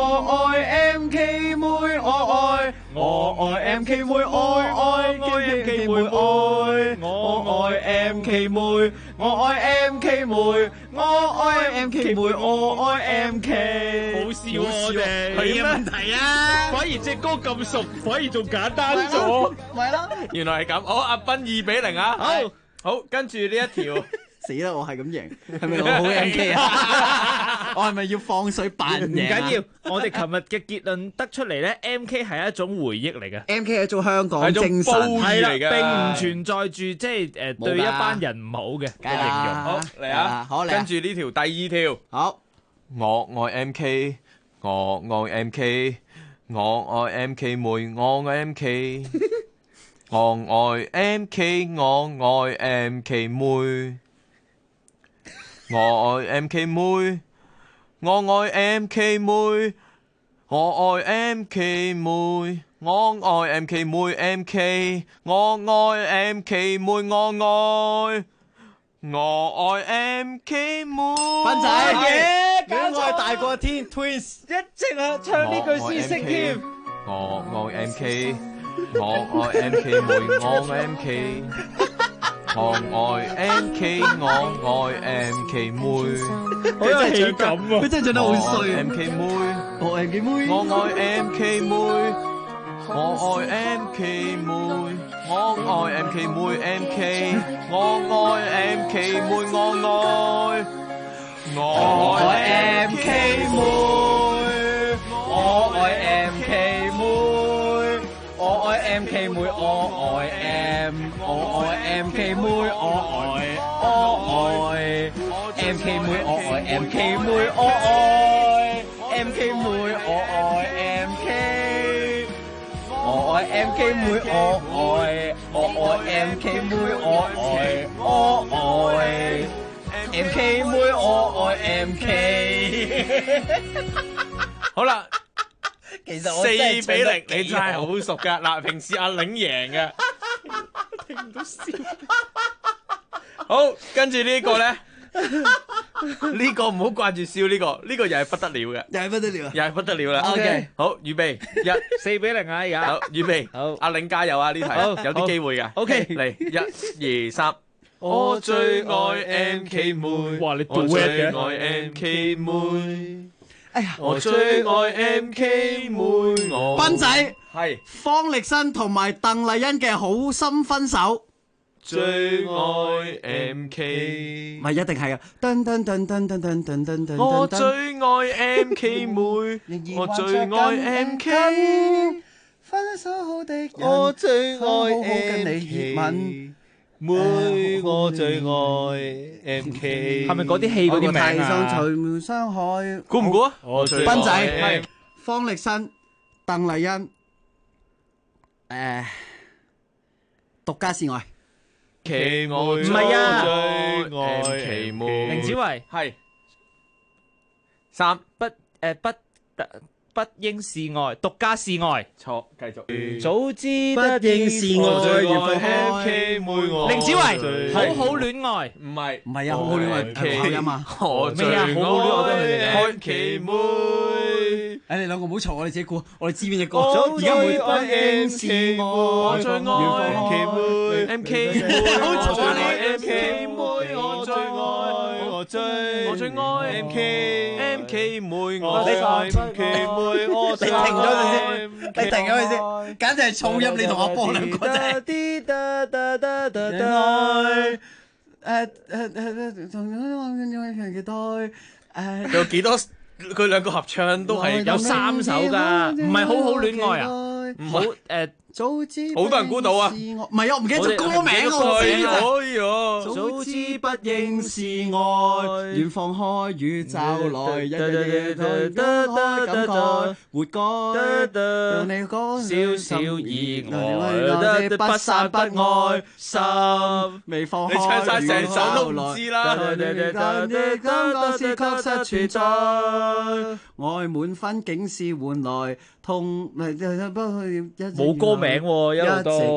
MK 妹，我愛 MK 妹，愛 MK 妹，我愛 MK 妹，我愛 MK 妹，我愛 MK 妹，我愛 MK。 好笑我哋係啊問題啊！ 反而隻歌咁熟，反而仲簡單咗。 咪咯， 原來係咁。好，阿斌2-0啊！好，跟住呢一條。 死啦！我係咁贏，係咪我好 MK 啊？我係咪要放水扮贏？ 唔緊要，我哋琴日嘅結論得出嚟咧，MK 係一種回憶嚟嘅。 MK 係一種香港精神， 係啦，並唔存在住即係對一班人唔好嘅形容。 好嚟啊！好嚟，跟住呢條第2條。好，我愛 MK， 我愛 MK， 我愛 MK 妹，我愛 MK， 我愛 MK， 我愛 MK 妹。我愛 MK 妹，我愛 MK 妹，我愛 MK 妹，我愛 MK 妹 MK， 我愛 MK 妹，我愛 MK 妹。斌仔嘅，戀愛大過天 Twins， 一直啊唱呢句詩識添。 我愛 MK， 我愛 MK 妹，我愛 MK。 愛 MK， 我愛 MK 妹， 好有喜感喎！佢真係唱得好衰啊 ！MK 妹， 我 MK 妹， 我愛 MK 妹，我愛 MK 妹，我愛 MK 妹 MK， 我愛 MK 妹，我愛 MK 妹，我愛 MK 妹，我愛 MK 妹，我愛 MK 妹，我愛 MK 妹，我愛 MK 妹，我愛 MK 妹，我愛 MK， 我愛 MK 妹，我愛 MK 妹，我愛 MK 妹，我愛 MK。好啦。 其實我真係 4-0，你真係好熟㗎。嗱，平時阿領贏嘅，聽唔到笑。好，跟住呢個咧，呢個唔好掛住笑，呢個又係不得了嘅， 又係不得了， 又係不得了啦。 OK， 好，預備 4-0啊，而家。 好，預備。好，阿領加油啊！呢題有啲機會嘅。 OK， 嚟1、2、3。我最愛 MK 妹， 哇！你我最愛 MK 妹。哎呀！我最愛 MK 妹， 斌仔係方力申同埋鄧麗欣嘅好心分手。 最愛 MK， 唔係一定係啊！噔噔噔噔噔噔噔噔噔。 我最愛 MK 妹，我最愛 MK， 分手好的人， 我最愛好跟你熱吻。 妹，我最愛 MK， 係咪嗰啲戲嗰啲名啊？ 隨門傷害， 估唔估啊？ 我最斌仔係方力申、鄧麗欣，獨家示愛。 奇妹唔係啊， 最愛奇妹。 凌子維係3 不應是愛，獨家是愛。 錯，繼續。 早知不應是愛，原來 MK 妹我。 凌子維，好好戀愛。 唔係啊，好好戀愛係口音啊。 我最愛 MK 妹。 你兩個唔好嘈，我哋自己估，我哋知邊隻歌。 而家每不應是愛，我最愛 MK 妹。好嘈啊你 MK 妹，我最愛，我最愛 MK 妹，我最愛 MK 妹。你停咗佢先，你停咗佢先，簡直係噪音！你同阿波兩個真係。 有幾多？佢兩個合唱都係有3首㗎，唔係好好戀愛啊？唔好早知好多人估到啊！ 唔係我唔記得咗歌名喎。早知不應是愛，願放開宇宙來，日日開感慨，活該讓你講少少意外，不散不愛心， 未放開。 你唱晒成首都唔知啦。 但你感覺是確實存在，愛滿分竟是換來痛， 冇歌名喎，一路都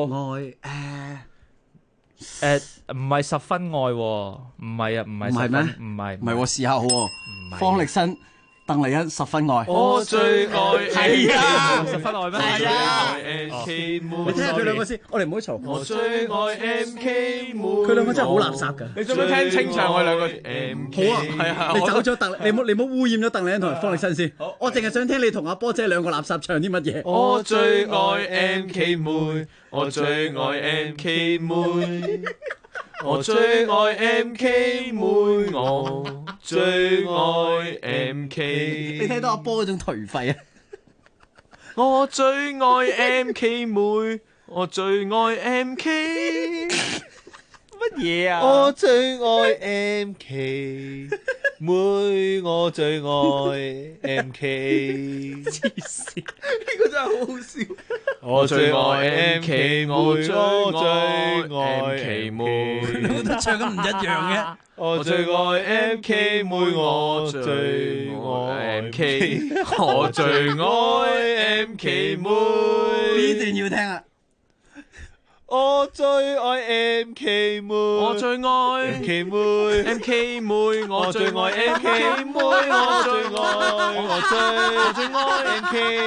唔係十分愛喎，唔係啊，唔係十分，唔係試下好喎，方力申、鄧麗欣十分愛， 我最愛係啊， 十分愛咩？ 係啊， 你聽下佢兩個先，我哋唔好嘈。 我最愛 MK 妹， 佢兩個真係好垃圾㗎。 你做咩聽清唱佢兩個？MK 好啊，係啊，你走咗鄧，你唔好污染咗鄧麗欣同埋方力申先。我淨係想聽你同阿波姐兩個垃圾唱啲乜嘢。 我最愛 MK 妹，我最愛 MK 妹。我最愛 MK 妹，我最愛 MK。 你聽到阿波嗰種頹廢啊！ 我最愛 MK 妹，我最愛 MK。 乜嘢啊？ 我最愛 MK 妹，我最愛 MK。黐線，呢個真係好好笑。我最愛 MK 妹，我最愛 MK 妹。 兩個都唱得唔一樣嘅。 我最愛 MK 妹，我最愛 MK， 我最愛 MK 妹。 呢段要聽啊！ 我最愛 MK 妹，我最愛 MK 妹，MK 妹，我最愛 MK 妹，我最愛，我最愛 MK。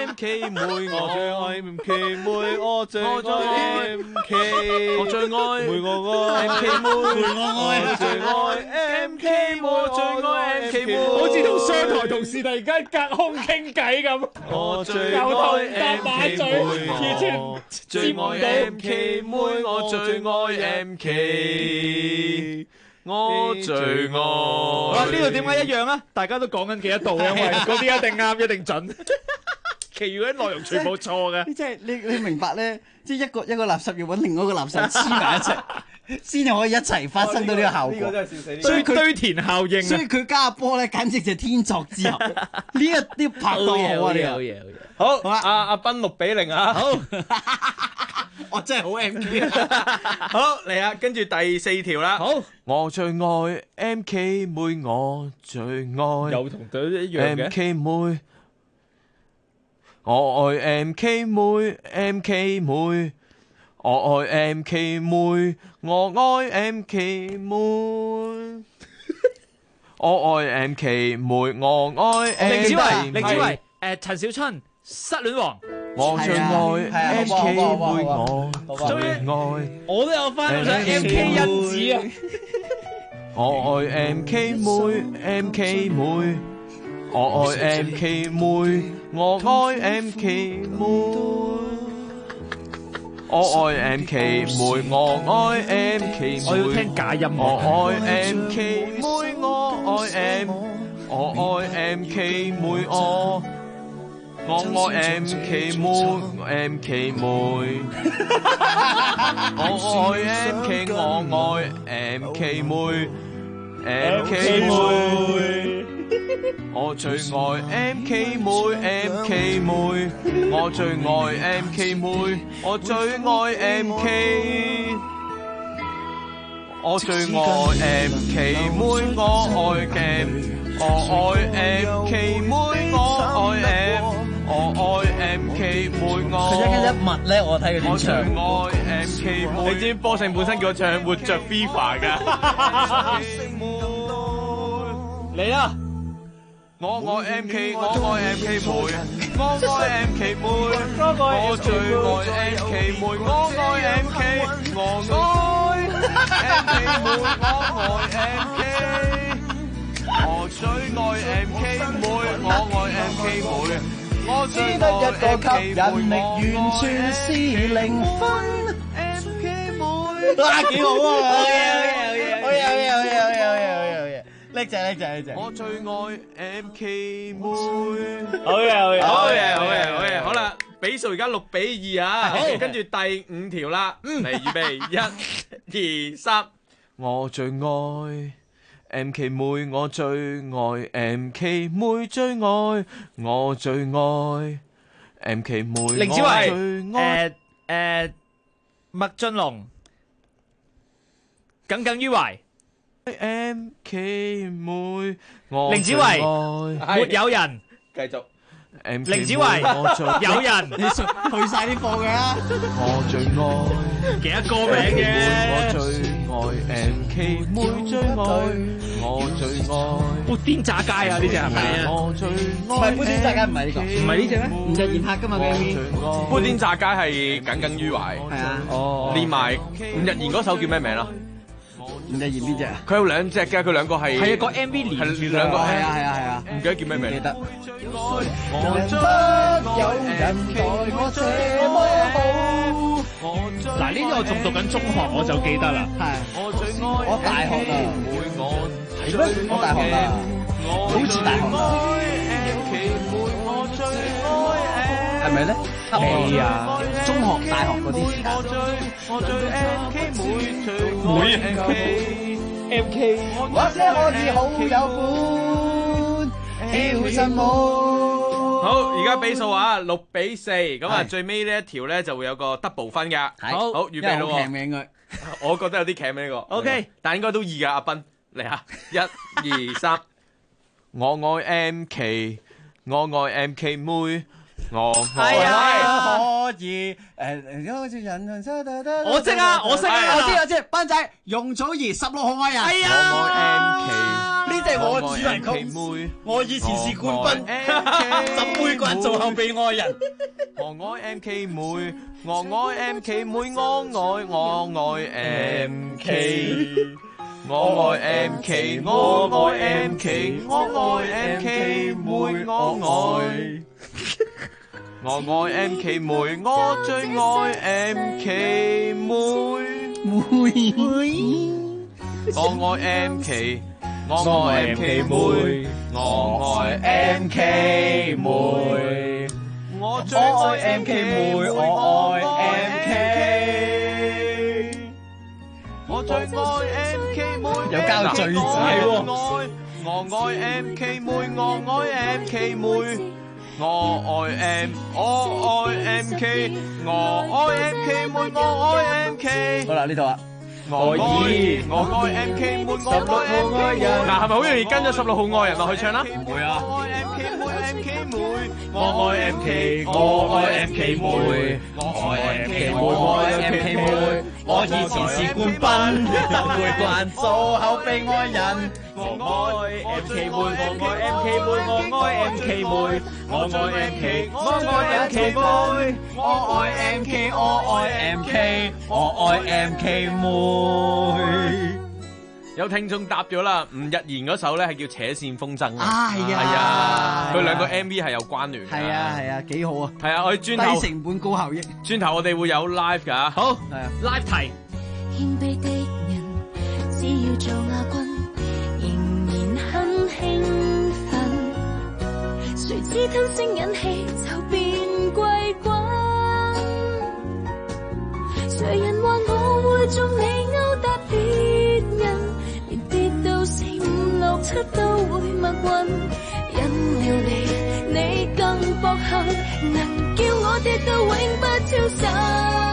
MK 妹，我最愛 MK 妹，我最愛 MK， 我最愛妹，我愛 MK 妹，我最愛 MK 妹，我最愛 MK 妹， 好似同商台同事突然間隔空傾偈咁。 我最由頭愛搭馬 MK 嘴， 妹， 完全我最愛 MK 妹，我最愛 MK。我最愛。 啊！呢度點解一樣啊？大家都講緊幾多度，因為嗰啲一定啱，一定準。其餘嗰啲內容全部錯嘅。 即係你明白咧？即係一個垃圾要揾另外一個垃圾黐埋一齊，先至可以一齊發生到呢個效果。 呢個真係笑死！ 所以佢堆填效應啊！ 所以佢加波咧，簡直就係天作之合。呢拍檔好啊！呢個好，阿斌6-0啊！好。 我真係好 MK 好嚟啊！跟住第4條啦。 好， 我最愛 MK 妹，我最愛又同佢一樣嘅 MK 妹，我愛 MK 妹 ，MK 妹，我愛 MK 妹，我愛 MK 妹，我愛 MK 妹，我愛 MK 妹。 凌子維，凌子維，陳小春，失戀王。 我最愛 MK 妹，我最愛。 我都有翻上 MK 因子啊！ 我愛 MK 妹 ，MK 妹，我愛 MK 妹，我愛 MK 妹，我愛 MK 妹，我愛 MK 妹。 我要聽假音樂。 我愛 MK 妹，我愛 MK 妹，我愛 MK 妹，MK 妹，我愛 MK， 我愛 MK 妹，MK 妹，我最愛 MK 妹，MK 妹，我最愛 MK 妹，我最愛 MK， 我最愛 MK 妹，我愛 M， 我愛 MK 妹，我愛 M。我愛 MK 妹， 佢一物咧，我睇佢點唱。 我最愛 MK 妹，你知唔知波勝本身叫我唱活着 FIFA 㗎？嚟啦！我愛 MK， 我愛 MK 妹，我愛 MK 妹，我最愛 MK 妹，我愛 MK， 我愛 MK 妹，我愛 MK， 我最愛 MK 妹，我愛 MK 妹。只得一個吸引力，完全是0分。MK 妹， 哇，幾好啊！好嘢，叻仔！ 我最愛 MK 妹。 好嘢！ 好啦，比數而家6-2啊！跟住第5條啦，嚟預備1、2、3，我最愛。MK 妹，我最愛 MK 妹，最愛我最愛 MK 妹。 凌子維，麥浚龍，耿耿於懷。 MK 妹， 凌子維，沒有人。 繼續。 凌子維，有人。 你去晒啲貨㗎。 我最愛幾多歌名嘅？ 我最愛 MK 妹，最愛。我最愛砵甸炸街啊！呢隻係咪啊？ 我最唔係砵甸炸街，唔係呢個， 唔係呢隻咩？ 吳日賢拍㗎嘛嘅 MV。 砵甸炸街係耿耿於懷。 係啊。 哦。連埋吳日賢嗰首叫咩名啊？ 吳日賢邊隻啊？ 佢有2隻嘅，佢2個係。 係啊，個 MV 連住㗎。 係2個係。 係啊。 唔記得叫咩名？ 記得。 我最有人待我這麼好。 嗱，呢啲我仲讀緊中學，我就記得啦。 係。我大學啦。係咩？我大學啦，好似大學啦。係咪咧？ 未啊！ 中學、大學嗰啲時間。 會 MK， 或者可以好有伴，跳陣舞。 好，而家比數啊，6-4，咁啊最尾呢一條咧就會有個 double 分㗎。好，預備咯喎。我覺得有啲劇咩呢個 ？OK， 但應該都易㗎，阿斌。嚟啊！1、2、3，我愛 MK， 我愛 MK 妹，我愛。 可以好似人我識啊，我知，班仔容祖兒16號愛人。 哎呀， 呢隻我主題曲，我以前是冠軍，10妹個人做後備愛人。 我愛 MK 妹，我愛 MK 妹，我愛 MK。我愛 MK， 我愛 MK， 我愛 MK 妹，我愛 MK 妹，我最愛 MK 妹，我愛 MK， 我愛 MK 妹，我愛 MK 妹，我最愛 MK 妹，我愛 MK， 我最愛 MK 妹。 有交最仔喎！ 我愛 MK 妹，我愛 MK 妹，我愛 MK， 我愛 MK 妹，我愛 MK。 好啦，呢度啊。 我愛 MK 妹，我愛 MK 人。嗱，係咪好容易跟咗16號愛人落去唱啦？唔會啊！我愛 MK 妹，我愛 MK， 我愛 MK 妹，我愛 MK 妹，我愛 MK 妹。 我以前是冠軍，10妹個人做後備愛人。 我愛 MK 妹，我愛 MK 妹，我愛 MK 妹，我愛 MK， 我愛 MK 妹， 我愛 MK， 我愛 MK， 我愛 MK 妹。 有聽眾答咗啦，吳日賢嗰首咧係叫《扯線風箏》 啊，係啊， 佢兩個 MV 係有關聯嘅。 係啊，幾好啊！ 係啊，我哋轉頭低成本高效益。 轉頭我哋會有 live 㗎。好，係啊 ，live 題。 謙卑的人只要做亞軍，仍然很興奮。誰知吞聲忍氣就變季軍。誰人話我會中你勾搭別人？連跌到4、5、6、7都會默運。因了你更博幸，能叫我跌到永不超生。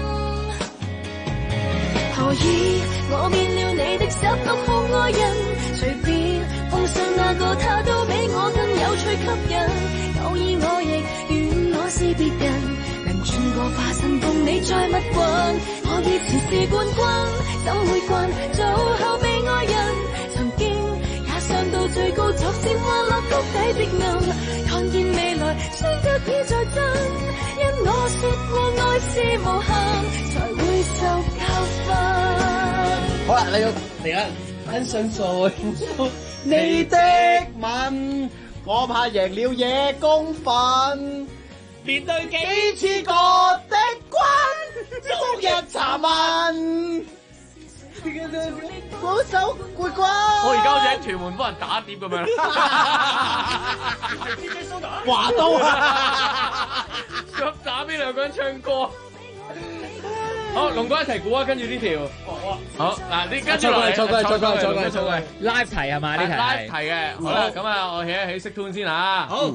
何以我變了你的16號愛人？隨便碰上那個他都比我更有趣吸引。偶爾我亦願我是別人，能轉個化身共你再蜜運。我以前是冠軍，怎會慣做後備愛人？曾經也上到最高，逐漸滑落谷底的暗。看見未來相隔已在真，因我說過愛是無限，才會受教訓。 好啦，嚟啦，很想再你的吻，我怕贏了野公憤，面對幾次過的關，終日查問，保守冠軍。 我而家好似喺屯門幫人打碟咁樣。 華都啊！ 咁打邊兩個人唱歌。好，龍哥一齊估啊！跟住呢條，好嗱，你跟住落嚟，再過 live 題係嘛？呢題 live 題嘅，好啦，咁啊，我起一起 Stick Tune 先啊。好。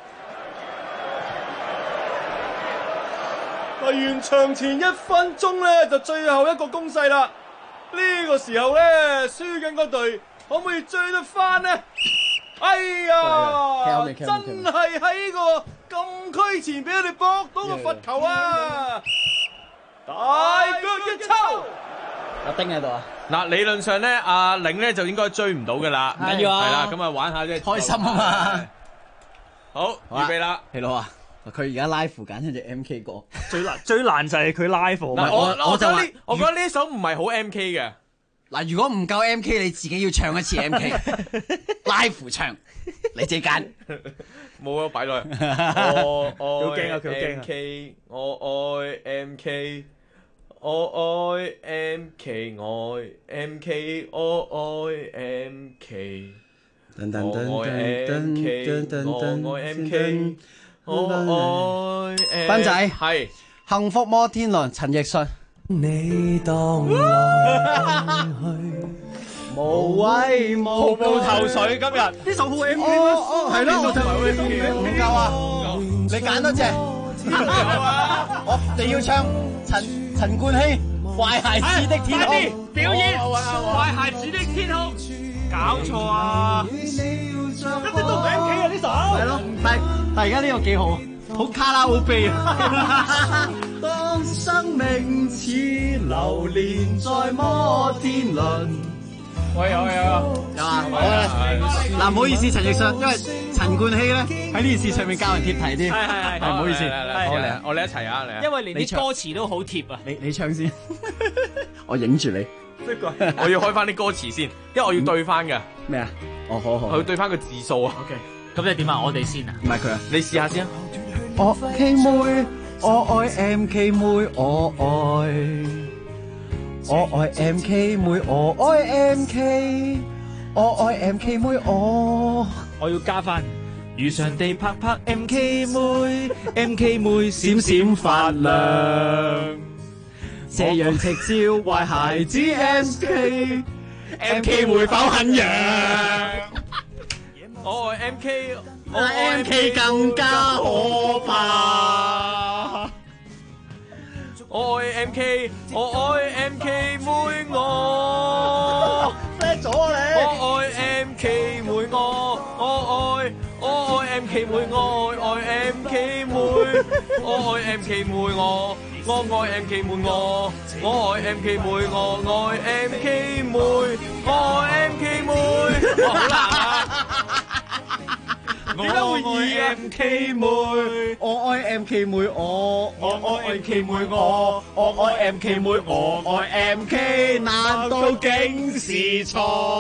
完場前1分鐘咧，就最後一個攻勢啦。呢個時候咧，輸緊嗰隊可唔可以追得翻呢？哎呀，真係喺個禁區前俾佢哋搏到個罰球啊！大腳一抽， 阿丁喺度啊！ 嗱，理論上咧，阿玲咧就應該追唔到噶啦， 唔緊要啊， 係啦，咁啊玩下啫， 開心啊嘛！ 好，預備啦， 皮佬啊！佢而家 live 揀一隻 MK 歌， 最難就係佢 live。 嗱，我覺得呢首唔係好 MK 嘅。 嗱，如果唔夠 MK， 你自己要唱一次 MK live 唱，你自己揀。 冇啊，擺落去。 佢好驚啊！佢好驚啊！ MK， 我愛 MK， 我愛 MK， 我愛 MK， 我愛 MK， 我愛 MK， 我愛 MK， 我愛。 斌仔係幸福摩天輪，陳奕迅。 你當來去， 無謂無吐頭水今日呢首好 MK 係咯，我睇唔夠啊！你揀多隻，我哋要唱陳冠希《壞孩子的天空》 表演《壞孩子的天空》，搞錯啊！一啲都唔 MK 啊呢首。 係咯，但係而家呢個幾好。 好卡拉 OK 啊！當生命似流連在摩天輪。 喂，有啊！好啦，嗱，唔好意思，陳奕迅，因為陳冠希咧喺呢件事上面教人貼題添，係唔好意思， 好嚟，我哋一齊啊，嚟啊！ 因為連啲歌詞都好貼啊！ 你唱先，我影住你。 我要開翻啲歌詞先，因為我要對翻嘅。 咩啊？哦，好， 我要對翻個字數啊。 OK，咁你點啊？我哋先啊？ 唔係佢啊， 你試下先啊。 我 K 妹，我愛 MK 妹，我愛 MK 妹，我愛 MK， 我愛 MK 妹，我要加翻。如常地拍拍 MK 妹，MK 妹閃閃發亮， 這樣赤照壞孩子 MK 妹否很揚？ 我愛 MK， 我愛 MK 更加可怕。 我愛 MK， 我愛 MK 妹我叻咗你！ 我愛 MK 妹我愛 MK 妹我愛 MK 妹，我愛 MK 妹我愛 MK 妹我愛 MK 妹我愛 MK 妹，我愛 MK 妹，好難啊！ 點解會二 MK 妹？我愛 MK 妹，我愛 MK 妹，我愛 MK 妹，我愛 MK， 難道竟是錯？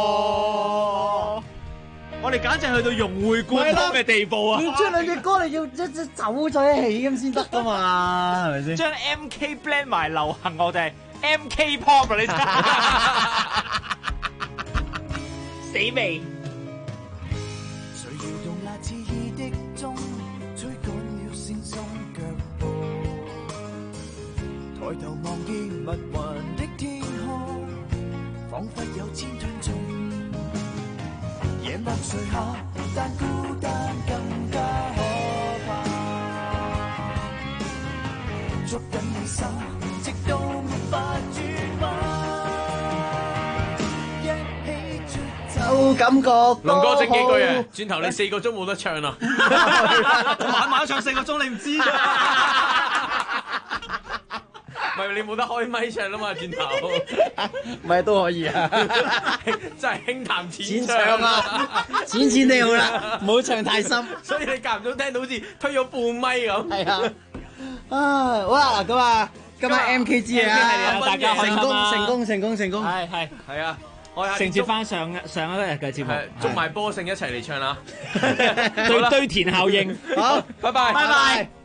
我哋簡直去到融會貫通嘅地步啊！ 要將兩隻歌你要走在一起咁先得噶嘛，係咪先？ 將 MK blend 埋流行，我哋 MK pop 你死未？ 抬頭望見密雲的天空，彷彿有千噸重。夜幕垂下，但孤單更加可怕。捉緊你手，直到沒法轉彎。一起出走， 感覺龍哥整幾句啊！轉頭你4個鐘冇得唱啦， 晚晚唱4個鐘，你唔知㗎。 唔係你冇得開咪唱啦嘛，轉頭唔係都可以啊！ 真係輕談淺唱啊，淺你好啦，唔好唱太深。 所以你間唔中聽到好似推咗半咪咁。 係啊，好啦，咁啊，今晚 MK 之夜啊， 大家開心啊！ 成功， 係啊！我承接翻上一日嘅節目， 捉埋波勝一齊嚟唱啦！ 堆填效應， 好，拜拜。